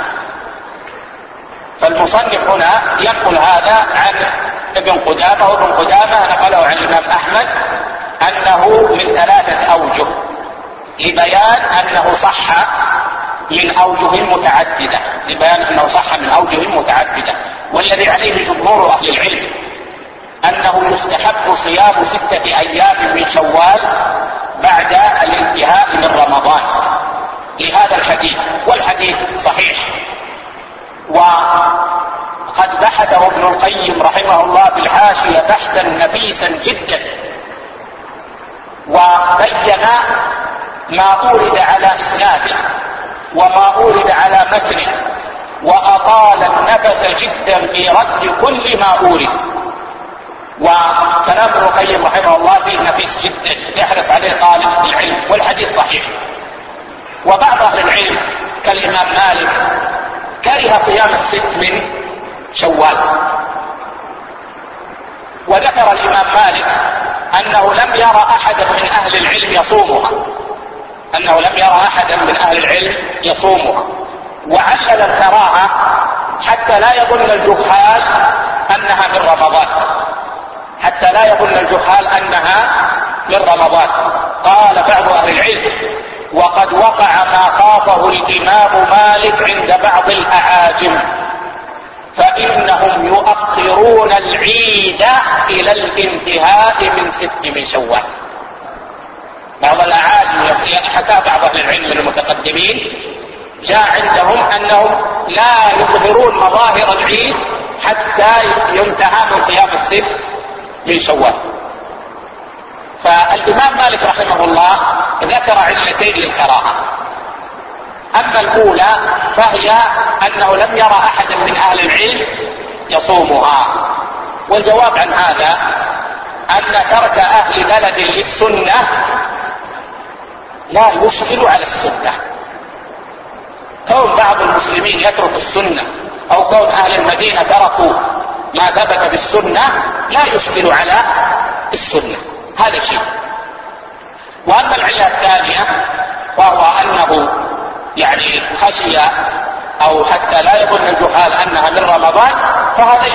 فالمصنف هنا ينقل هذا عن ابن قدامة، وابن قدامة نقله عن الإمام أحمد أنه من 3 أوجه، لبيان أنه صح من أوجه متعددة، والذي عليه جمهور أهل العلم أنه يستحب صيام 6 أيام من شوال بعد الانتهاء من رمضان لهذا الحديث، والحديث صحيح. وقد بحثه ابن القيم رحمه الله في الحاشية بحثا نفيسا جدا، وبين ما أورد على إسناده وما أورد على متنه، وأطال النفس جدا في رد كل ما أورد. وكلام ابن القيم رحمه الله فيه نفيس جدا يحرص عليه طالب العلم، والحديث صحيح. وبعض أهل العلم كالإمام مالك كره صيام 6 من شوال، وذكر الإمام مالك أنه لم يرى أحدا من أهل العلم يصومها، وعلل الكراهة حتى لا يظن الجهال أنها من رمضان. قال بعض أهل العلم: وقد وقع ما خافه الإمام مالك عند بعض الأعاجم، فإنهم يؤخرون العيد إلى الانتهاء من 6 من شوال. بعض الأعاجم حكى بعض أهل العلم من المتقدمين جاء عندهم أنهم لا يظهرون مظاهر العيد حتى ينتهى من صيام 6 من شوال. فالإمام مالك رحمه الله ذكر علتين للكراهة. أما الأولى فهي أنه لم يرى أحدا من أهل العلم يصومها، والجواب عن هذا أن ترك أهل بلد للسنة لا يشكل على السنة. كون بعض المسلمين يترك السنة أو كون أهل المدينة تركوا ما ثبت بالسنة لا يشكل على السنة، هذا شيء. وأما العلة الثانية وهو أنه يعني خشي أو حتى لا يظن الجهال أنها من رمضان، فهذا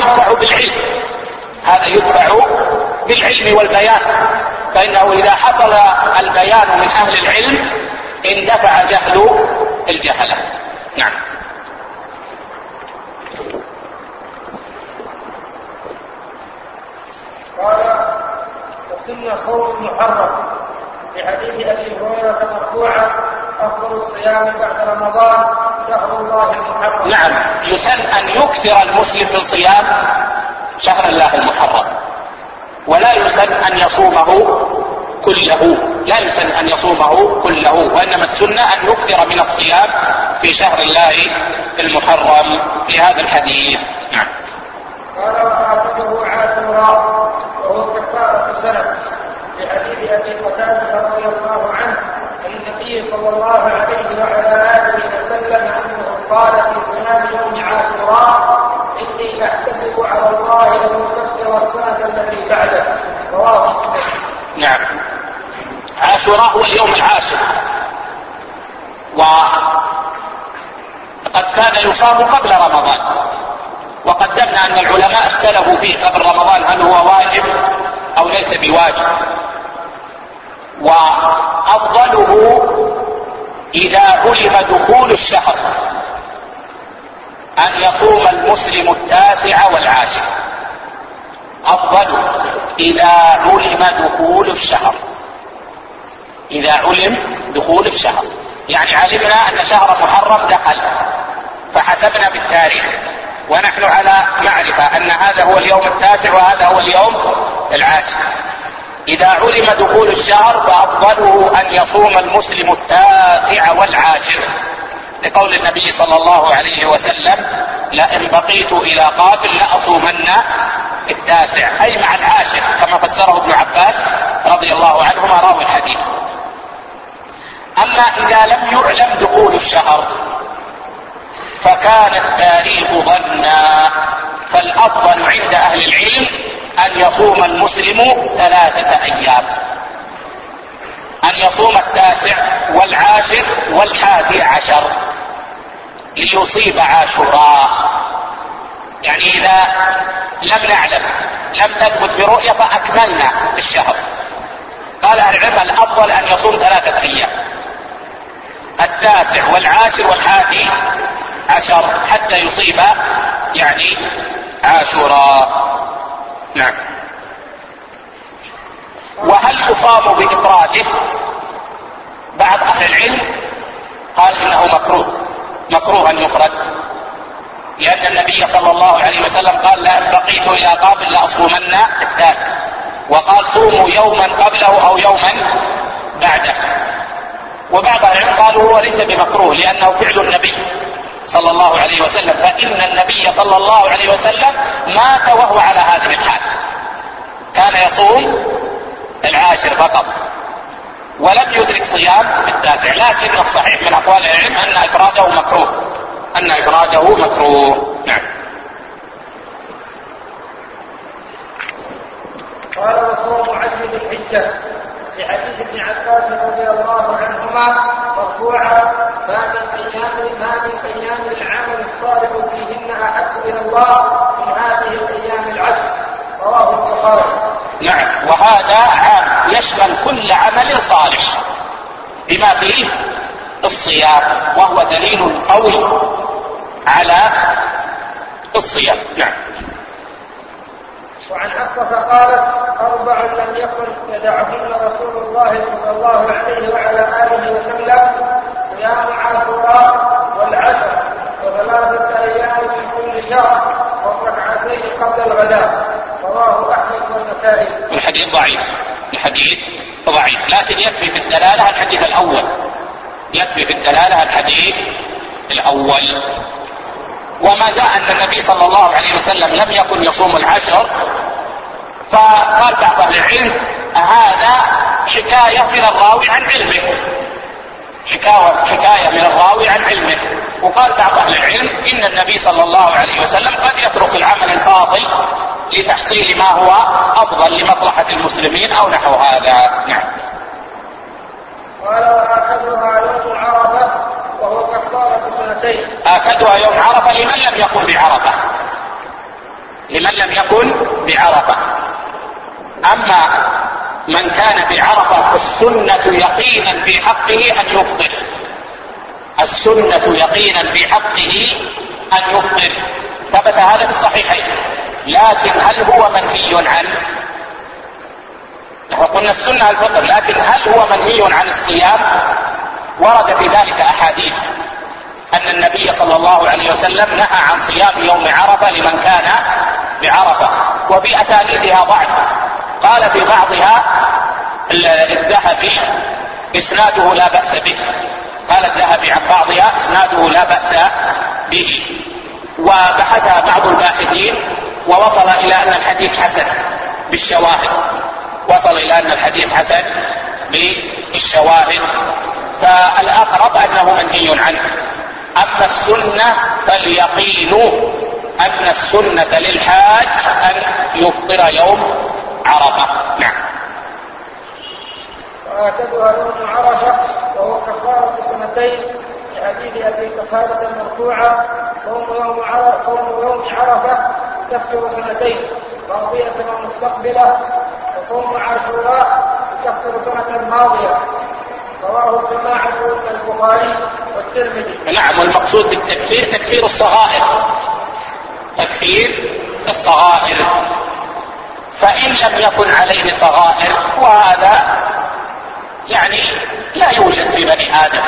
يدفع بالعلم والبيان، فإنه إذا حصل البيان من أهل العلم اندفع جهل الجهلة. نعم. قال: السنة صوم محرم، في حديث أبي هريرة مرفوعا: أفضل الصيام بعد رمضان شهر الله المحرم. نعم، يسن أن يكثر المسلم من صيام شهر الله المحرم، ولا يسن أن يصومه كله، لا يسن أن يصومه كله، وإنما السنة أن يكثر من الصيام في شهر الله المحرم لهذا الحديث. نعم. قال وآخذه عاشوراء وهو كفارة سنة، لحديث أبي قتادة رضي الله عنه عن النبي صلى الله عليه وعلى آله وسلم أنه قال في صيام يوم عاشوراء: إني أحتسب على الله أن يكفر السنة التي بعده. رواه مسلم. نعم. عاشوراء هو اليوم العاشر، وقد كان يصام قبل رمضان، وقدمنا أن العلماء اختلفوا فيه قبل رمضان هل هو واجب أو ليس بواجب، وأفضله إذا علم دخول الشهر أن يصوم المسلم التاسع والعاشر، أفضل إذا علم دخول الشهر، إذا علم دخول الشهر، يعني علمنا أن شهر محرم دخل فحسبنا بالتاريخ ونحن على معرفة أن هذا هو اليوم التاسع وهذا هو اليوم العاشر. إذا علم دخول الشهر فأفضله أن يصوم المسلم التاسع والعاشر، لقول النبي صلى الله عليه وسلم: لئن بقيت إلى قابل لأصومن التاسع، أي مع العاشر، كما فسره ابن عباس رضي الله عنهما راوي الحديث. أما إذا لم يعلم دخول الشهر فكان التاريخ ظنا، فالأفضل عند أهل العلم أن يصوم المسلم 3 أيام، أن يصوم التاسع والعاشر وال11 ليصيب عاشوراء. يعني إذا لم نعلم، لم تثبت برؤية فأكملنا الشهر، قال أهل العلم الأفضل أن يصوم 3 أيام، التاسع والعاشر وال11 حتى يصيب يعني عاشوراء. نعم. وهل يصام بإفراده؟ بعض أهل العلم قال إنه مكروه أن يفرد، لأن النبي صلى الله عليه وسلم قال: لئن بقيت إلى قابل لأصومن التاسع، وقال: صوموا يوما قبله أو يوما بعده. وبعض العلم قالوا هو ليس بمكروه لأنه فعل النبي صلى الله عليه وسلم، فإن النبي صلى الله عليه وسلم مات وهو على هذه الحال، كان يصوم العاشر فقط ولم يدرك صيام التاسع، لكن الصحيح من أقوال العلم أن إفراده مكروه. نعم. قال: وصوم 10 ذي الحجة، في حديث ابن عباس رضي الله عنهما مرفوعا: ما من أيام العمل الصالح فيهن أحب إلى الله من هذه الأيام العشر. رواه البخاري. نعم. وهذا عام يشمل كل عمل صالح بما فيه الصيام، وهو دليل قوي على الصيام. نعم. وعن حفصة قالت: 4 لم يكن يدعهن رسول الله صلى الله عليه وعلى آله وسلم: صيام عاشوراء والعشر، و3 أيام من كل شهر، والركعتين قبل الغداء. رواه أحمد والنسائي. الحديث ضعيف، لكن يكفي في الدلالة الحديث الأول. وما جاء أن النبي صلى الله عليه وسلم لم يكن يصوم العشر، فقال بعض أهل العلم هذا حكاية من الراوي عن علمه، وقال بعض أهل العلم إن النبي صلى الله عليه وسلم قد يترك العمل الفاضل لتحصيل ما هو أفضل لمصلحة المسلمين أو نحو هذا. نعم. قال: وآخذها يوم عرفة وهو كفارة 2. آخذها يوم عرفة لمن لم يكن بعرفة. أما من كان بعرفة السنة يقينا في حقه أن يفطر، ثبت هذا في الصحيحين. لكن هل هو منهي عنه؟ نحن قلنا السنة الفطر، لكن هل هو منهي عن الصيام؟ ورد في ذلك أحاديث، أن النبي صلى الله عليه وسلم نهى عن صيام يوم عرفة لمن كان بعرفة، وفي أسانيدها ضعف. قال في بعضها الذهبي إسناده لا بأس به، قال الذهبي عن بعضها إسناده لا بأس به، وبحثها بعض الباحثين ووصل إلى أن الحديث حسن بالشواهد، وصل إلى أن الحديث حسن بالشواهد، فالأقرب أنه منهي عنه. أما السنة فاليقين أن السنة للحاج أن يفطر يوم عرفة. نعم. وآكدها يوم عرفة وهو كفارة سنتين لحديث أبي قتادة المرفوعة: صوم يوم عرفة يكفر سنتين ماضية ومستقبلة، وصوم عاشوراء يكفر سنة ماضية. رواه الجماعة البخاري والترمذي. نعم، والمقصود بالتكفير تكفير الصغائر، تكفير الصغائر. فإن لم يكن عليه صغائر، وهذا يعني لا يوجد في بني آدم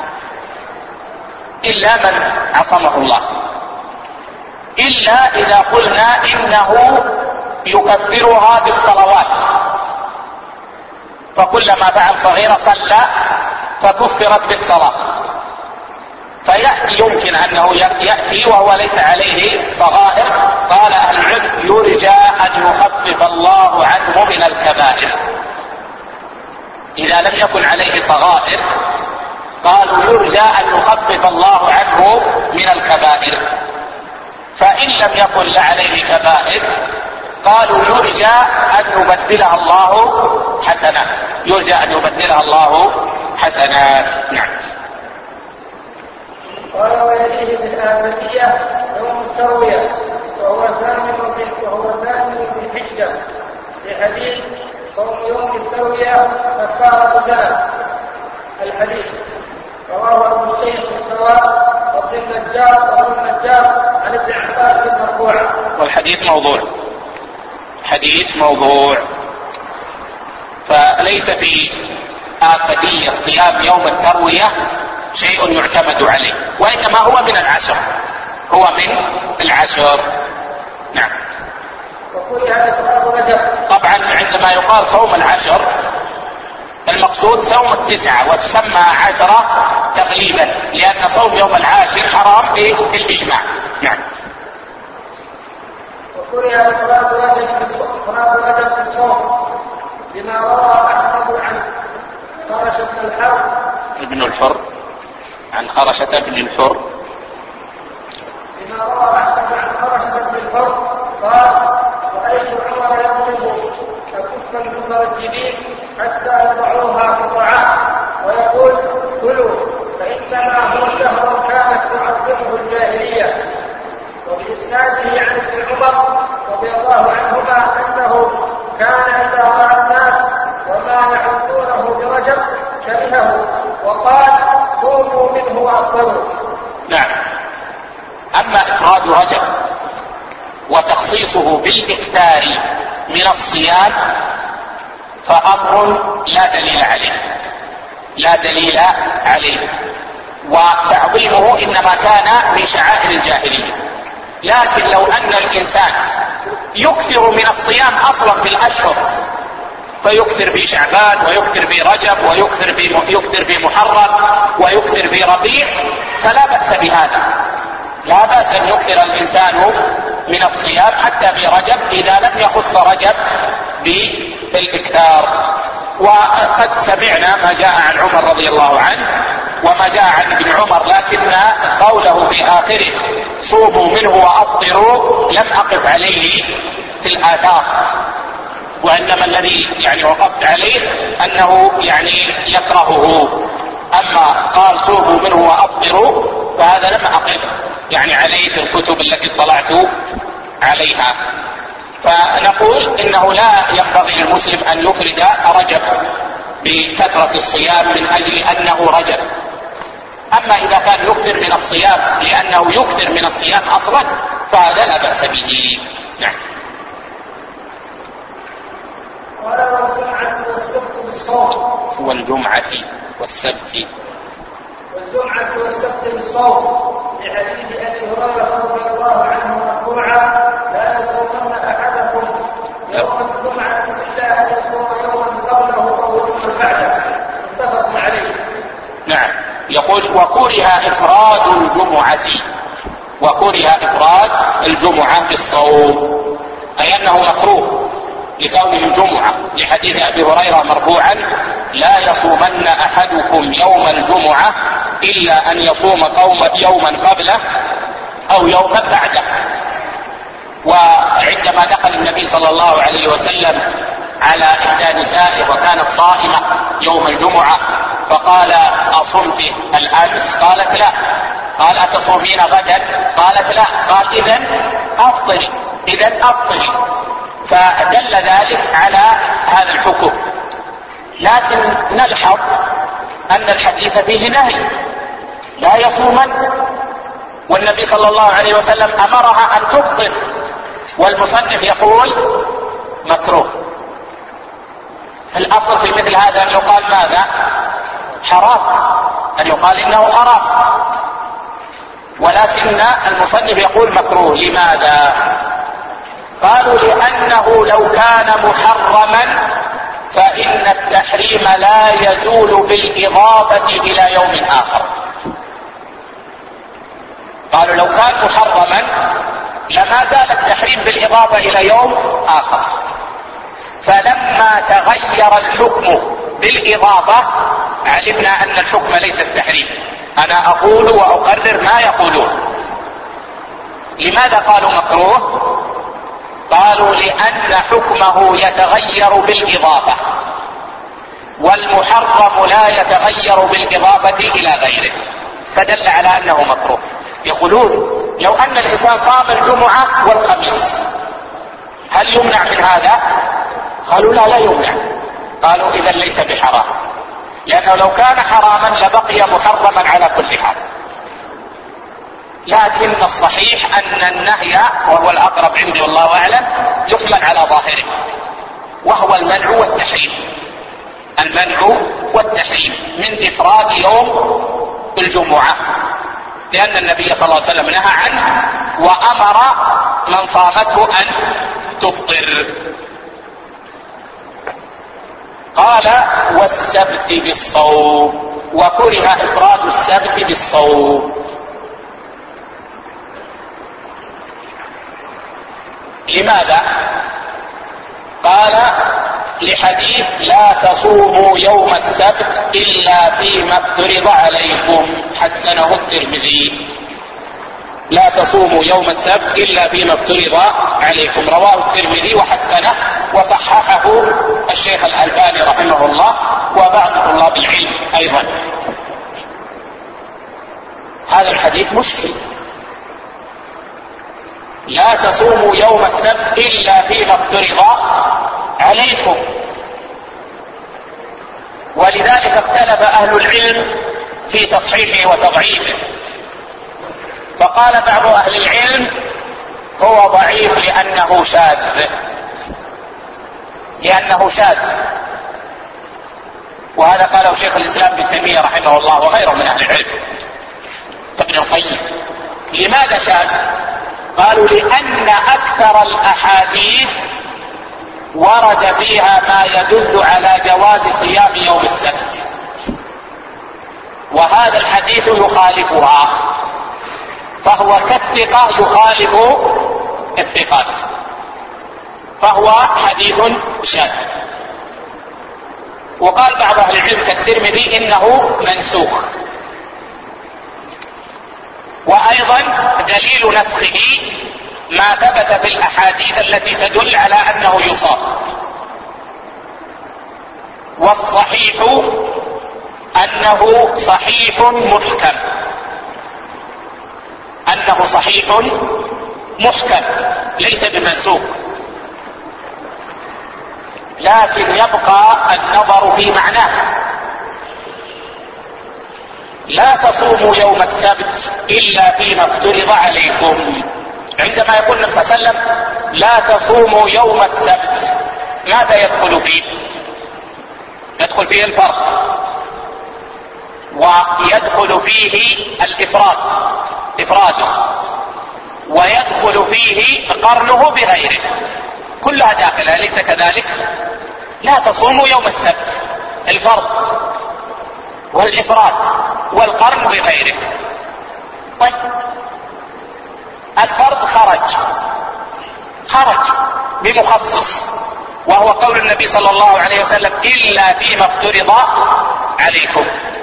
إلا من عصمه الله، إلا إذا قلنا إنه يكفرها بالصلوات، فكلما فعل صغيرة صلى فكفرت بالصلاة. فيأتي يمكن أنه يأتي وهو ليس عليه صغائر. قال أهل العلم: يرجى أن يخفف الله عنه من الكبائر. إذا لم يكن عليه صغائر قالوا يرجى أن يخفف الله عنه من الكبائر. فإن لم يكن عليه كبائر قالوا يرجى أن يبدلها الله حسنات، يرجى أن يبدلها الله حسنات. نعم. قال: ويليه بالآدمية يوم التروية وهو ثامن ذي الحجة، في حديث: صوم يوم التروية كفارة سنة. الحديث رواه أبو الشيخ في الثواب وابن النجار عن ابن عباس مرفوعا. والحديث موضوع، حديث موضوع، فليس في آكدية صيام يوم التروية شيء يعتمد عليه، وإنما هو من العشر، هو من العشر. نعم. طبعا عندما يقال صوم العشر المقصود صوم التسعة، وتسمى عشرة تقليبا، لأن صوم يوم العاشر حرام بالإجماع. نعم. وكره إفراد رجب في الصوم بما روى أحمد عن خرشة ابن الحر، عن خرشة بن الحر، بما روى أحمد عن خرشة بن الحر قال: رأيت عمر يضرب أكف المترجمين حتى يضعوها في الطعام ويقول: كلوا فإنما هو شهر كانت تعظمه الجاهلية. وبإسناده عن ابن عمر رضي الله عنهما أنه كان إذا رأى الناس وما يعدونه برجب كرهه وقال: صوموا منه وأفطروا. نعم. أما إفراد رجب وتخصيصه بالإكثار من الصيام فأمر لا دليل عليه، لا دليل عليه، وتعظيمه إنما كان من شعائر الجاهلية. لكن لو أن الإنسان يكثر من الصيام أصلا في الأشهر، فيكثر في شعبان ويكثر في رجب ويكثر في محرم ويكثر في ربيع، فلا بأس بهذا، لا بأس أن يكثر الإنسان من الصيام حتى في رجب إذا لم يخص رجب بالإكثار. وقد سمعنا ما جاء عن عمر رضي الله عنه وما جاء عن ابن عمر، لكن قوله في آخره: صوموا منه وأفطروا، لم أقف عليه في الآثار، وإنما الذي يعني وقفت عليه أنه يعني يكرهه. أما قال صوموا منه وأفطروا فهذا لم أقف يعني عليه في الكتب التي اطلعت عليها. فنقول إنه لا ينبغي للمسلم أن يفرد رجب بكثرة الصيام من أجل أنه رجب. أما إذا كان يكثر من الصيام لأنه يكثر من الصيام أصلا فهذا لا بأس به. نعم. والجمعة والسبت بالصوم. والجمعة والسبت الجمعة والسبت بالصوم لحديث أبي هريرة رضي الله عنه مرفوعا لا يصومن أحدكم يوم الجمعة إلا أن يصوم يوما قبله أو يوما بعده متفق عليه. نعم. يقول وكره إفراد الجمعة بالصوم، أي أنه مكروه لكونه الجمعة، لحديث أبي هريرة مرفوعا لا يصومن أحدكم يوم الجمعة إلا أن يصوم يوما قبله أو يوما بعده. وعندما دخل النبي صلى الله عليه وسلم على إحدى نسائه وكانت صائمة يوم الجمعة فقال أصمت الأمس؟ قالت لا. قال أتصومين غدا؟ قالت لا. قال إذن أفطري. فدل ذلك على هذا الحكم. لكن نلحظ أن الحديث فيه نهي لا يصومن، والنبي صلى الله عليه وسلم أمرها أن تفطر، والمصنف يقول مكروه. الأصل في مثل هذا أن يقال ماذا؟ حرام، أن يقال إنه حرام، ولكن المصنف يقول مكروه. لماذا؟ قالوا لأنه لو كان محرما فإن التحريم لا يزول بالإضافة إلى يوم آخر. قالوا لو كان محرما لما زال التحريم بالإضافة إلى يوم آخر، فلما تغير الحكم بالإضافة علمنا أن الحكم ليس التحريم. أنا أقول وأقرر ما يقولون. لماذا قالوا مكروه؟ قالوا لأن حكمه يتغير بالإضافة، والمحرم لا يتغير بالإضافة إلى غيره، فدل على أنه مكروه. يقولون لو أن الإنسان صام الجمعة والخميس هل يمنع من هذا؟ قالوا لا يمنع. قالوا إذن ليس بحرام، لأنه لو كان حراما لبقي محرما على كل حال. لكن الصحيح أن النهي، وهو الأقرب عندي والله أعلم، يحمل على ظاهره، وهو المنع والتحريم. المنع والتحريم من إفراد يوم الجمعة، لأن النبي صلى الله عليه وسلم نهى عنه وأمر من صامته أن تفطر. قال والسبت بالصوم، وكره إفراد السبت بالصوم. لماذا؟ قال لحديث لا تصوموا يوم السبت إلا فيما افترض عليكم، حسنه الترمذي. لا تصوموا يوم السبت إلا فيما افترض عليكم، رواه الترمذي وحسنه وصححه الشيخ الألباني رحمه الله وبعض طلاب العلم أيضا. هذا الحديث مشكل. لا تصوموا يوم السبت إلا فيما افترض عليكم، ولذلك اختلف أهل العلم في تصحيحه وتضعيفه، فقال بعض أهل العلم هو ضعيف لأنه شاذ، وهذا قاله شيخ الإسلام ابن تيمية رحمه الله وغيره من أهل العلم ابن القيم. لماذا شاذ؟ قالوا لأن أكثر الأحاديث ورد فيها ما يدل على جواز صيام يوم السبت، وهذا الحديث يخالفها، فهو كالثقة يخالف الثقات، فهو حديث شاذ. وقال بعض أهل العلم كالترمذي إنه منسوخ. وأيضا دليل نسخه ما ثبت في الأحاديث التي تدل على أنه يصام. والصحيح أنه صحيح محكم، أنه صحيح محكم ليس بمنسوخ، لكن يبقى النظر في معناه. لا تصوموا يوم السبت إلا فيما افترض عليكم. عندما يقول النبي صلى الله عليه وسلم لا تصوموا يوم السبت، ماذا يدخل فيه؟ يدخل فيه الفرق، ويدخل فيه الإفراد إفراده، ويدخل فيه قرنه بغيره، كلها داخلة، أليس كذلك؟ لا تصوموا يوم السبت، الفرض والإفراد والقرن بغيره. طيب الفرض خرج بمخصص، وهو قول النبي صلى الله عليه وسلم إلا فيما افترض عليكم،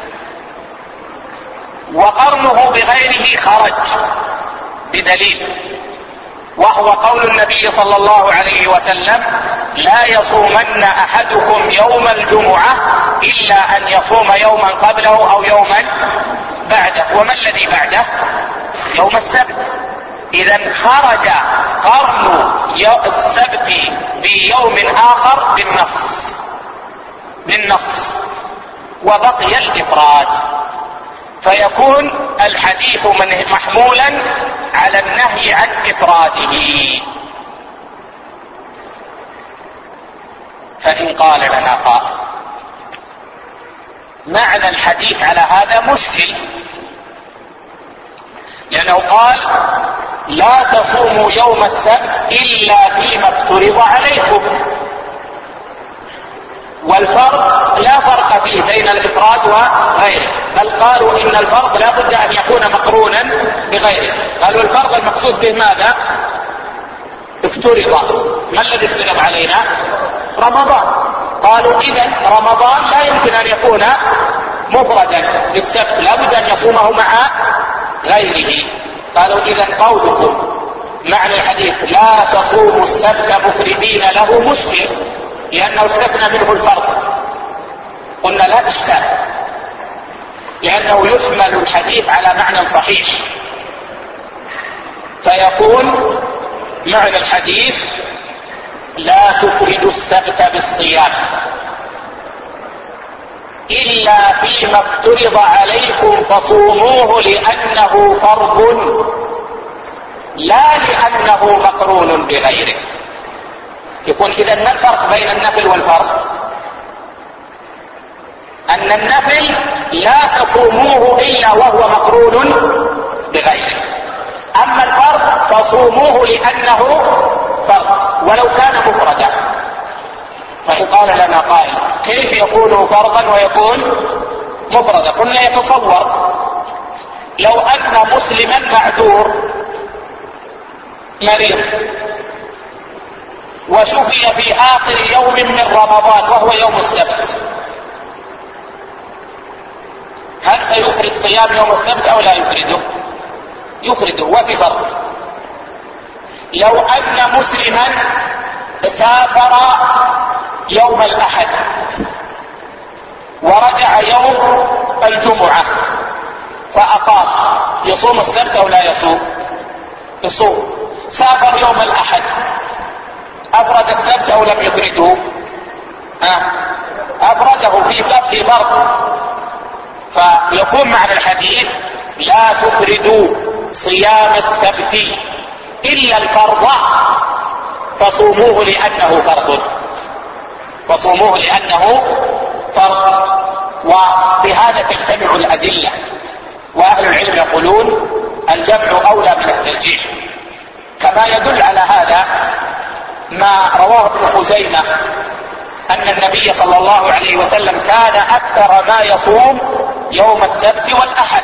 وقرنه بغيره خرج بدليل، وهو قول النبي صلى الله عليه وسلم لا يصومن أحدكم يوم الجمعة إلا أن يصوم يوما قبله أو يوما بعده. وما الذي بعده؟ يوم السبت. إذا خرج قرن السبت في يوم آخر بالنص وبقي الإفراد، فيكون الحديث محمولا على النهي عن إفراده. فإن قال لنا قائل معنى الحديث على هذا مشكل، لأنه قال لا تصوموا يوم السبت إلا فيما افترض عليكم، والفرض لا فرق فيه بين الإفراد وغيره، بل قالوا إن الفرض لا بد أن يكون مقرونا بغيره. قالوا الفرض المقصود به ماذا؟ افترض. ما الذي افترض علينا؟ رمضان. قالوا إذن رمضان لا يمكن أن يكون مفردا للسبت، لا بد أن يصومه مع غيره. قالوا إذن قولكم معنى الحديث لا تصوموا السبت مفردين له مشكل، لأنه استثنى منه الفرض. قلنا لا إشكال، لأنه يشمل الحديث على معنى صحيح، فيكون معنى الحديث لا تفردوا السبت بالصيام إلا فيما افترض عليكم فصوموه لأنه فرض لا لأنه مقرون بغيره. يكون إذا ما الفرق بين النفل والفرض؟ أن النفل لا تصوموه إلا وهو مقرون بغيره، أما الفرض فصوموه لأنه فرض ولو كان مفردا. فإن قال لنا قائل كيف يكون فرضا ويكون مفردا؟ قلنا يتصور لو أن مسلما معذور مريض وشفي في آخر يوم من رمضان وهو يوم السبت، هل سيفرد صيام يوم السبت أو لا يفرده؟ يفرده. وفي فرق لو أن مسلما سافر يوم الأحد ورجع يوم الجمعة فأقام، يصوم السبت أو لا يصوم؟ يصوم. سافر يوم الأحد أفرد السبت أو لم يفرده؟ أفرده في فرض. فيكون معنى الحديث لا تفردوا صيام السبت إلا الفرض فصوموه لأنه فرض، فصوموه لأنه فرض. وبهذا تجتمع الأدلة، وأهل العلم يقولون الجمع أولى من الترجيح، كما يدل على هذا ما رواه ابن خزيمة أن النبي صلى الله عليه وسلم كان أكثر ما يصوم يوم السبت والأحد،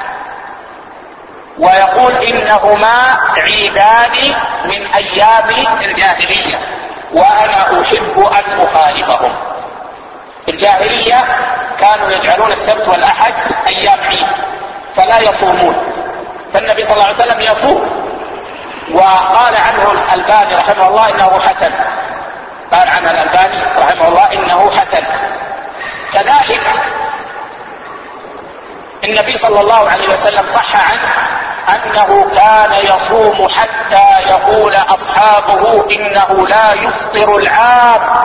ويقول إنهما عيدان من أيام الجاهلية وأنا أحب أن أخالفهم. في الجاهلية كانوا يجعلون السبت والأحد أيام عيد فلا يصومون، فالنبي صلى الله عليه وسلم يصوم، وقال عنه الألباني رحمه الله إنه حسن، قال عنه الألباني رحمه الله إنه حسن. كذلك النبي صلى الله عليه وسلم صح عنه أنه كان يصوم حتى يقول أصحابه إنه لا يفطر العام،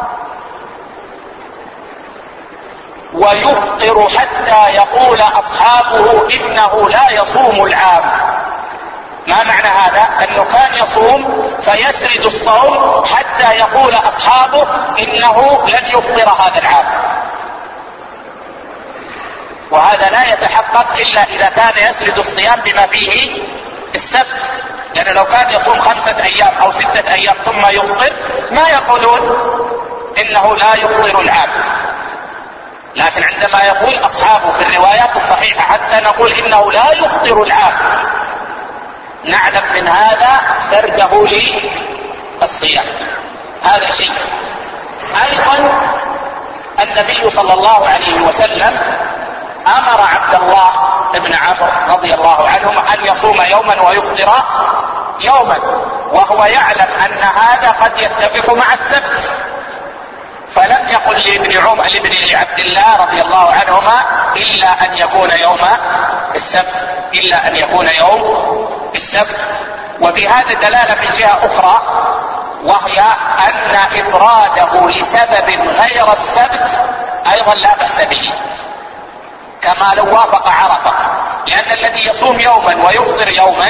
ويفطر حتى يقول أصحابه إنه لا يصوم العام. ما معنى هذا؟ أنه كان يصوم فيسرد الصوم حتى يقول أصحابه إنه لن يفطر هذا العام. وهذا لا يتحقق إلا إذا كان يسرد الصيام بما فيه السبت، لأن لو كان يصوم 5 أيام أو 6 أيام ثم يفطر ما يقولون إنه لا يفطر العام، لكن عندما يقول أصحابه في الروايات الصحيحة حتى نقول إنه لا يفطر العام نعلم من هذا سرده للصيام. هذا شيء. أيضا النبي صلى الله عليه وسلم أمر عبد الله بن عمرو رضي الله عنهم أن يصوم يوما ويفطر يوما، وهو يعلم أن هذا قد يتفق مع السبت، فلم يقل لابن عبد الله رضي الله عنهما إلا أن يكون يوم السبت، إلا أن يكون يوم السبت. وفي هذا دلالة من جهة أخرى، وهي أن إفراده لسبب غير السبت أيضا لا بأس به، كما لو وافق عرفة، لأن الذي يصوم يوما ويفطر يوما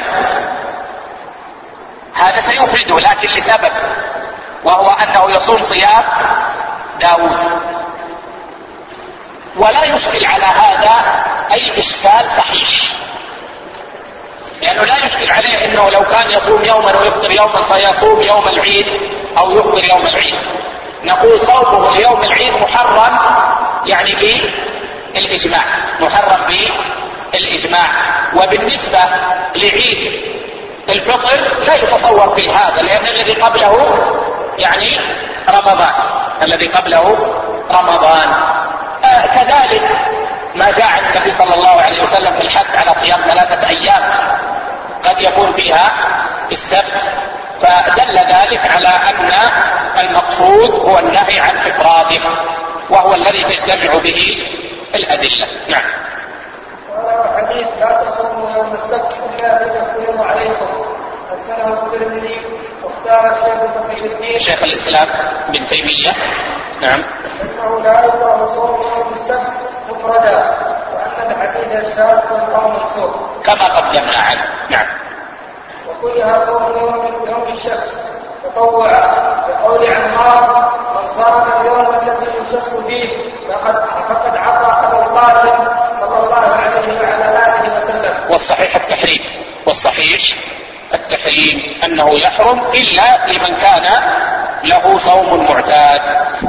هذا سيفرده لكن لسبب، وهو أنه يصوم صيام داود. ولا يشكل على هذا أي إشكال صحيح، لأنه لا يشكل عليه أنه لو كان يصوم يوما ويفطر يوما سيصوم يوم العيد أو يفطر يوم العيد. نقول صومه ليوم العيد محرم، يعني بالإجماع، محرم بالإجماع. وبالنسبة لعيد الفطر لا يتصور في هذا، لأن الذي قبله يعني رمضان، الذي قبله رمضان. كذلك ما جاء عن النبي صلى الله عليه وسلم في الحث على صيام 3 أيام قد يكون فيها السبت، فدل ذلك على أن المقصود هو النهي عن إفراده، وهو الذي تجتمع به الأدلة. نعم. وهذا حديث لا تصوموا يوم السبت إلا أن يكون عليكم، حسنه الترمذي واختار الشيخ تقي الدين شيخ الإسلام ابن تيمية. نعم. أنه لا يكره صوم يوم السبت مفردا، وأن الحديث الشاذ أو منسوخ كما قدمنا عنه. نعم. وكلها صوم يوم الشك تطوعا، بقول عمار: من صام اليوم الذي يشك فيه فقد عصى ابا القاسم صلى الله عليه وعلى اله وسلم. والصحيح التحريم انه يحرم الا لمن كان له صوم معتاد.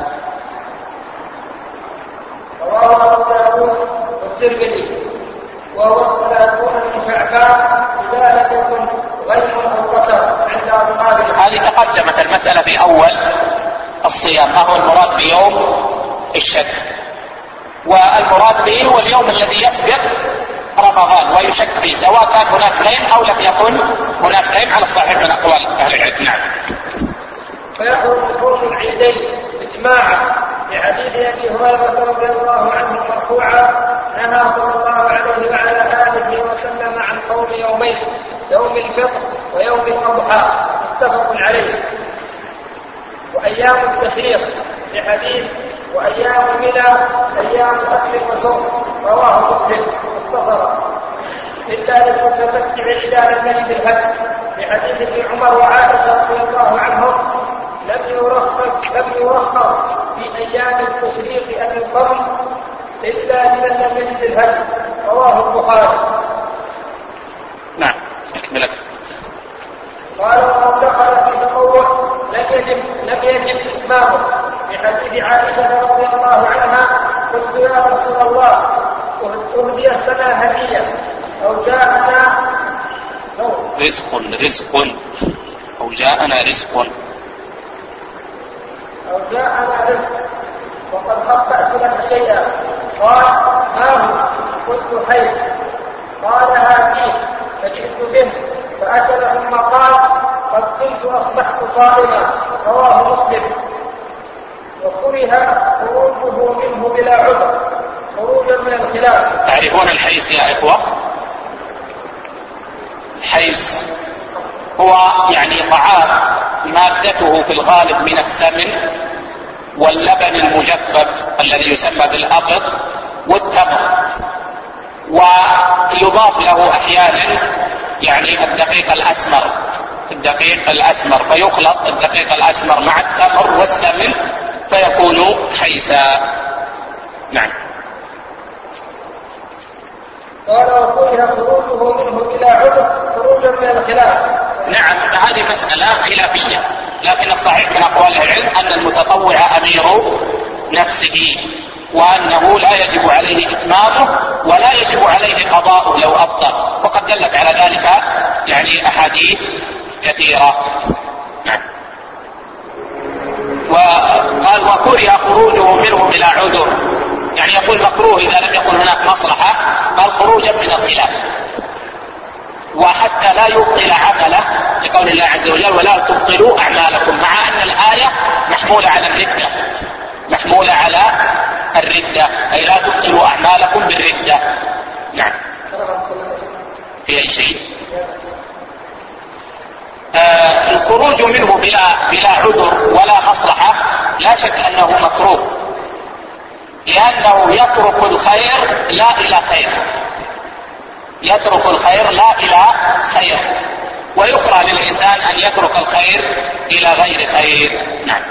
رواه ابو داود والترمذي، وهو 30 من شعبان اذا لم يكن غيم او قصر عند اصحابه. هذه تقدمت المسألة في أول الصيام، ما هو المراد بيوم الشك، والمراد به هو اليوم الذي يسبق رمضان ويشك فيه، سواء كان هناك غيم أو لم يكن هناك غيم، على الصحيح من أقوال أهل العلم. نعم. فيحرم صوم العيدين إجماعا لحديث أبي هريرة رضي الله عنه مرفوعا: نهى صلى الله عليه وعلى آله وسلم عن صوم يومين، يوم الفطر ويوم الأضحى، متفق عليه. وأيام التشريق لحديث: وأيام منى أيام أكل وشرب، رواه مسلم مختصرا، إلا للمتمتع إذا لم يجد الهدي لحديث ابن عمر وعائشة رضي الله عنهم: لم يرخص في أيام التشريق أن يصوم إلا لمن لم يجد الهدي، رواه البخاري. نعم. أكملت. قال: ومن دخل في تطوع لم يجب إتمامه لحديث عائشة رضي الله عنها: قلت يا رسول الله أهديت لنا هدية أو جاءنا رزق أو جاءنا رزق وقد خطأت لك شيئا. قال: ما هو؟ قلت: حيث. قال: هاتيه. فجئت به فأكل ثم قال: قد كنت أصبحت صائما، رواه مسلم. وكره خروجه منه بلا عذر خروجا من الخلاف. تعرفون الحيث يا إخوة؟ الحيث هو يعني طعام مادته في الغالب من السمن واللبن المجفف الذي يسمى بالأبط والتمر، ويضاف له أحيانا يعني الدقيق الأسمر فيخلط الدقيق الأسمر مع التمر والسمن فيكون حيثا. نعم. قال وكره خروجه منه بلا عذر خروجا من الخلاف. نعم، هذه مسألة خلافية، لكن الصحيح من أقوال العلم أن المتطوع أمير نفسه، وأنه لا يجب عليه إتمامه ولا يجب عليه قضاءه لو أفطر، وقد دلت على ذلك يعني أحاديث كثيرة. نعم. وقال وكره خروجه منه بلا عذر، يعني يقول مكروه إذا لم يكن هناك مصلحة، قال خروجا من الخلاف، وحتى لا يبطل عمله لقول الله عز وجل ولا تبطلوا أعمالكم، مع أن الآية محمولة على الردة، محمولة على الردة، أي لا تبطلوا أعمالكم بالردة. نعم. في أي شيء الخروج منه بلا عذر ولا مصلحة لا شك أنه مكروه، لأنه يترك الخير لا إلى خير، يترك الخير لا إلى خير، ويكره للإنسان أن يترك الخير إلى غير خير. نعم.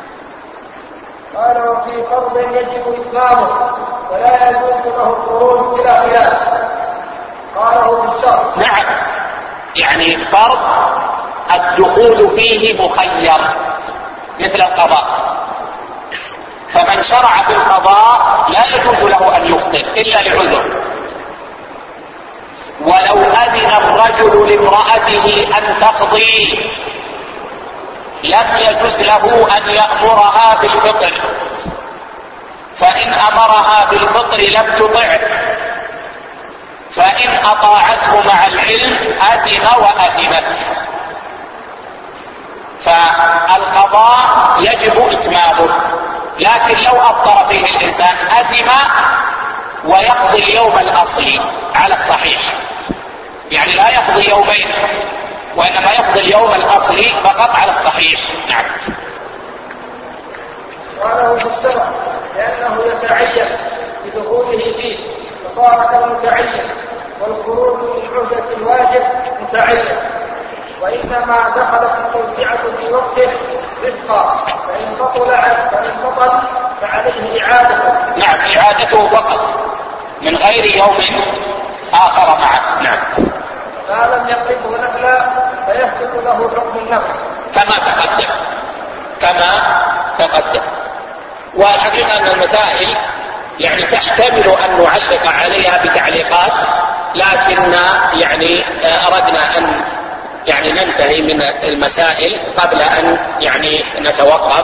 قال وفي فرض يجب إتمامه ولا يجوز له الخروج بلا خلاف، قاله بالشرط. نعم، يعني فرض الدخول فيه مخير مثل القضاء، فمن شرع في القضاء لا يجوز له أن يفطر إلا لعذر، ولو أذن الرجل لامرأته أن تقضي لم يجوز له أن يأمرها بالفطر، فإن أمرها بالفطر لم تطعه، فإن أطاعته مع العلم أثم وأثمت. فالقضاء يجب إتمامه، لكن لو أفطر فيه الإنسان أثم ويقضي اليوم الأصلي على الصحيح، يعني لا يقضي يومين وإنما يقضي اليوم الأصلي فقط على الصحيح. نعم. قاله بالسبب لأنه يتعين بدخوله فيه فصار كالمتعين، والخروج من عهدة الواجب متعين، وإنما دخلت التوسعة في وقته رفقا، فإن بطل فعليه إعادته. نعم، إعادته فقط من غير يوم آخر معه. نعم. ما لم يقلبه نفلا فيثبت له حكم النفل كما تقدم. والحقيقة أن المسائل يعني تحتمل أن نعلق عليها بتعليقات، لكن يعني أردنا أن يعني ننتهي من المسائل قبل أن يعني نتوقف،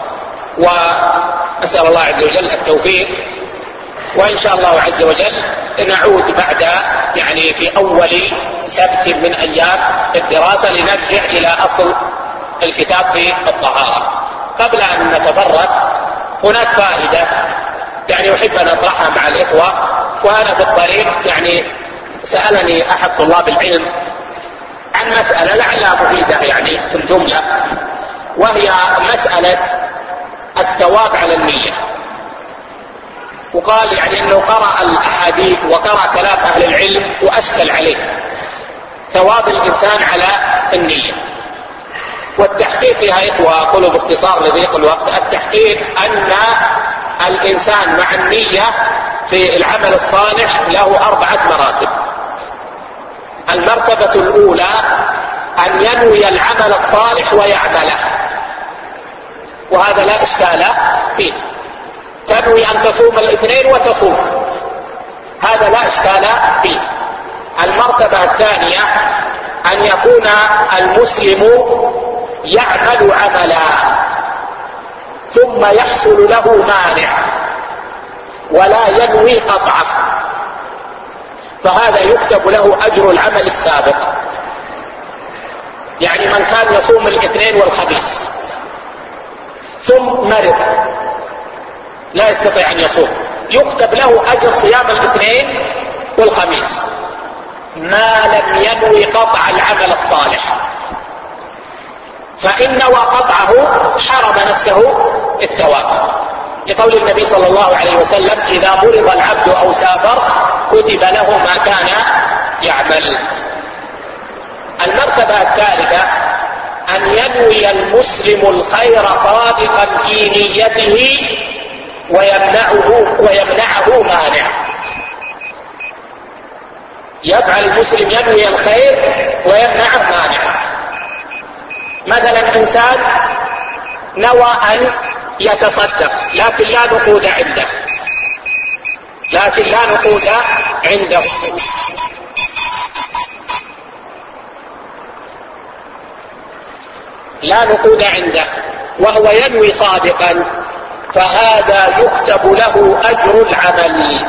وأسأل الله عز وجل التوفيق، وإن شاء الله عز وجل نعود بعد يعني في أول سبت من أيام الدراسة لنرجع إلى أصل الكتاب في الطهارة. قبل أن نتبرك هناك فائدة يعني أحب أن أطرحها مع الإخوة، وأنا في الطريق يعني سألني أحد طلاب العلم عن مسألة لعلها مفيدة يعني في الجملة، وهي مسألة الثواب على النية. وقال يعني انه قرأ الاحاديث وقرأ كلام اهل العلم واشكل عليه ثواب الانسان على النية. والتحقيق يا اخوة اقوله باختصار لضيق الوقت، التحقيق ان الانسان مع النية في العمل الصالح له 4 مراتب. المرتبة الاولى ان ينوي العمل الصالح ويعمله، وهذا لا اشكال فيه، تنوي أن تصوم الاثنين وتصوم، هذا لا إشكال فيه. المرتبة الثانية أن يكون المسلم يعمل عملا ثم يحصل له مانع ولا ينوي قطعه، فهذا يكتب له أجر العمل السابق. يعني من كان يصوم الاثنين والخميس ثم مرض لا يستطيع أن يصوم، يكتب له أجر صيام الاثنين والخميس ما لم ينوي قطع العمل الصالح، فإن نوى قطعه حرم نفسه الثواب، لقول النبي صلى الله عليه وسلم إذا مرض العبد أو سافر كتب له ما كان يعمل. المرتبة الثالثة أن ينوي المسلم الخير صادقا في نيته ويمنعه مانع. يفعل المسلم ينوي الخير ويمنع المانع. مثلا إنسان نوى أن يتصدق لكن لا نقود عنده، لا نقود عنده وهو ينوي صادقا، فهذا يكتب له أجر العمل.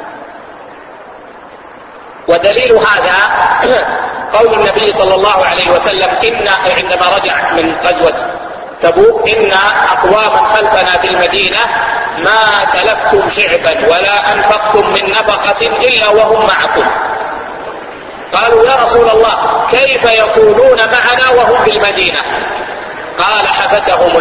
ودليل هذا قول النبي صلى الله عليه وسلم عندما رجع من غزوة تبوك: إن أقواما خلفنا في المدينة ما سلكتم شعبا ولا أنفقتم من نفقة إلا وهم معكم. قالوا: يا رسول الله كيف يكونون معنا وهم في المدينة؟ قال: حبسهم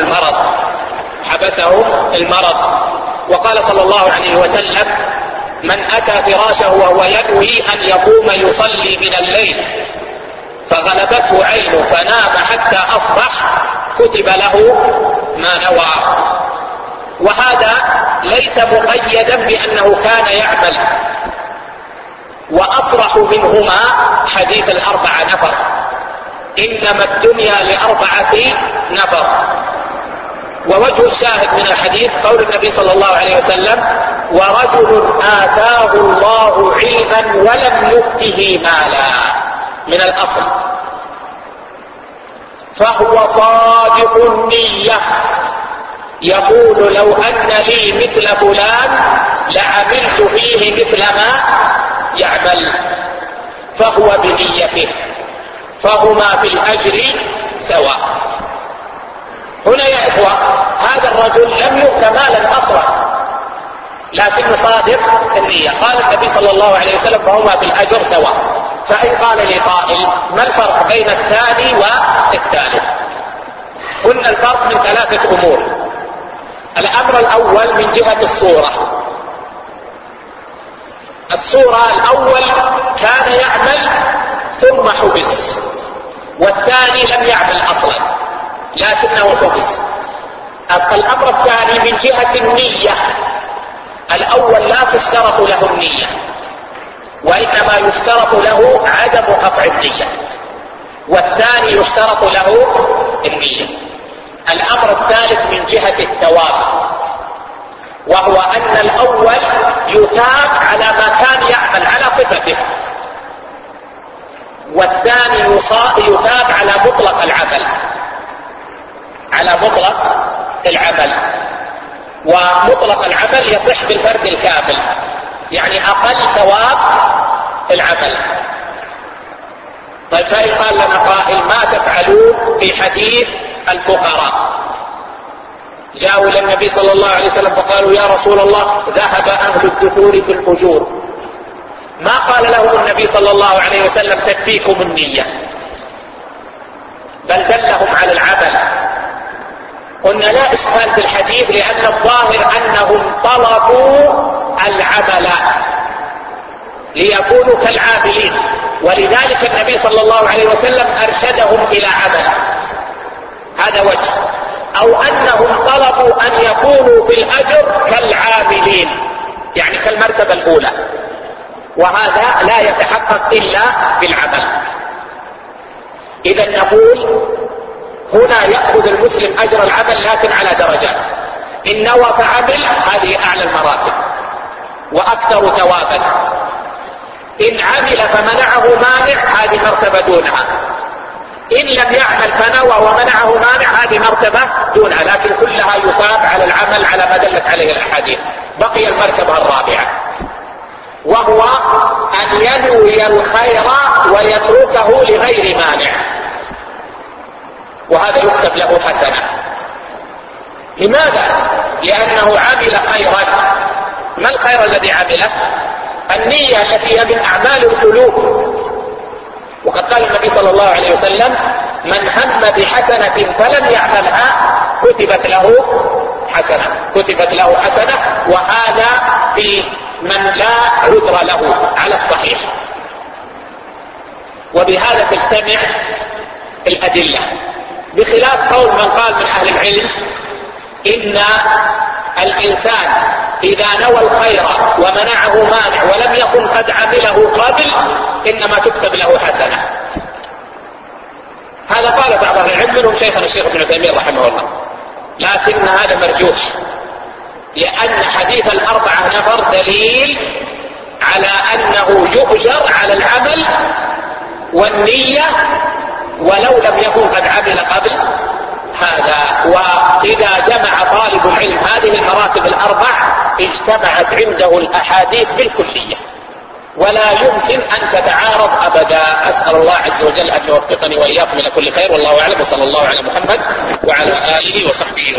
المرض. وقال صلى الله عليه وسلم: من أتى فراشه وهو ينوي أن يقوم يصلي من الليل فغلبته عينه فنام حتى أصبح كتب له ما نوى. وهذا ليس مقيدا بأنه كان يعمل. وأصرح منهما حديث ال4 نفر: إنما الدنيا ل4 نفر. ووجه الشاهد من الحديث قول النبي صلى الله عليه وسلم: ورجل آتاه الله علما ولم يؤته مالا، من الأصل، فهو صادق النية يقول: لو أن لي مثل فلان لعملت فيه مثل ما يعمل، فهو بنيته، فهما في الأجر سواء. هنا يا إخوة هذا الرجل لم يؤت مالا أصلا لكنه صادق النية. قال النبي صلى الله عليه وسلم: فهما في الأجر سواء. فإن قال لي قائل: ما الفرق بين الثاني والثالث؟ قلنا الفرق من 3 أمور. الأمر الأول من جهة الصورة. الأول كان يعمل ثم حبس، والثاني لم يعمل أصلا لكنه حبس. الأمر الثاني من جهة النية. الأول لا تشترط له النية، وإنما يشترط له عدم قطع النية، والثاني يشترط له النية. الأمر الثالث من جهة الثواب، وهو أن الأول يثاب على ما كان يعمل على صفته، والثاني يثاب على مطلق العمل. ومطلق العمل يصح بالفرد الكامل، يعني أقل ثواب العمل. طيب، فإن قال لنا قائل: ما تفعلون في حديث الفقراء؟ جاءوا إلى النبي صلى الله عليه وسلم فقالوا: يا رسول الله ذهب أهل الدثور بالأجور. ما قال لهم النبي صلى الله عليه وسلم: تكفيكم النية، بل دلهم على العمل. قلنا لا إشكال في الحديث، لأن الظاهر أنهم طلبوا العمل ليكونوا كالعاملين، ولذلك النبي صلى الله عليه وسلم أرشدهم إلى عمل. هذا وجه. أو أنهم طلبوا أن يكونوا في الأجر كالعاملين، يعني كالمرتبة الأولى، وهذا لا يتحقق إلا بالعمل. إذا نقول هنا يأخذ المسلم أجر العمل لكن على درجات. إن نوى فعمل هذه أعلى المراتب وأكثر ثوابا. إن عمل فمنعه مانع هذه مرتبة دونها. إن لم يعمل فنوى ومنعه مانع هذه مرتبة دونها، لكن كلها يثاب على العمل على ما دلت عليه الأحاديث. بقي المرتبة الرابعة، وهو أن ينوي الخير ويتركه لغير مانع، وهذا يكتب له حسنة. لماذا؟ لأنه عمل خيرا. ما الخير الذي عمله؟ النية التي هي من أعمال القلوب. وقد قال النبي صلى الله عليه وسلم: من هم بحسنة فلم يعملها كتبت له حسنة. وهذا في من لا عذر له على الصحيح. وبهذا تجتمع الأدلة، بخلاف قول من قال من أهل العلم إن الإنسان إذا نوى الخير ومنعه مانع ولم يكن قد عمله قبل إنما تكتب له حسنة. هذا قال بعض أهل العلم منهم شيخنا الشيخ ابن تيمية رحمه الله، لكن هذا مرجوح، لأن حديث الأربعة نفر دليل على أنه يؤجر على العمل والنية ولو لم يكن قد عمل قبل هذا. وإذا جمع طالب العلم هذه المراتب الأربع اجتمعت عنده الأحاديث بالكلية ولا يمكن أن تتعارض أبدا. أسأل الله عز وجل أن يوفقني وإياكم إلى كل خير، والله أعلم، وصلى الله على محمد وعلى آله وصحبه وسلم.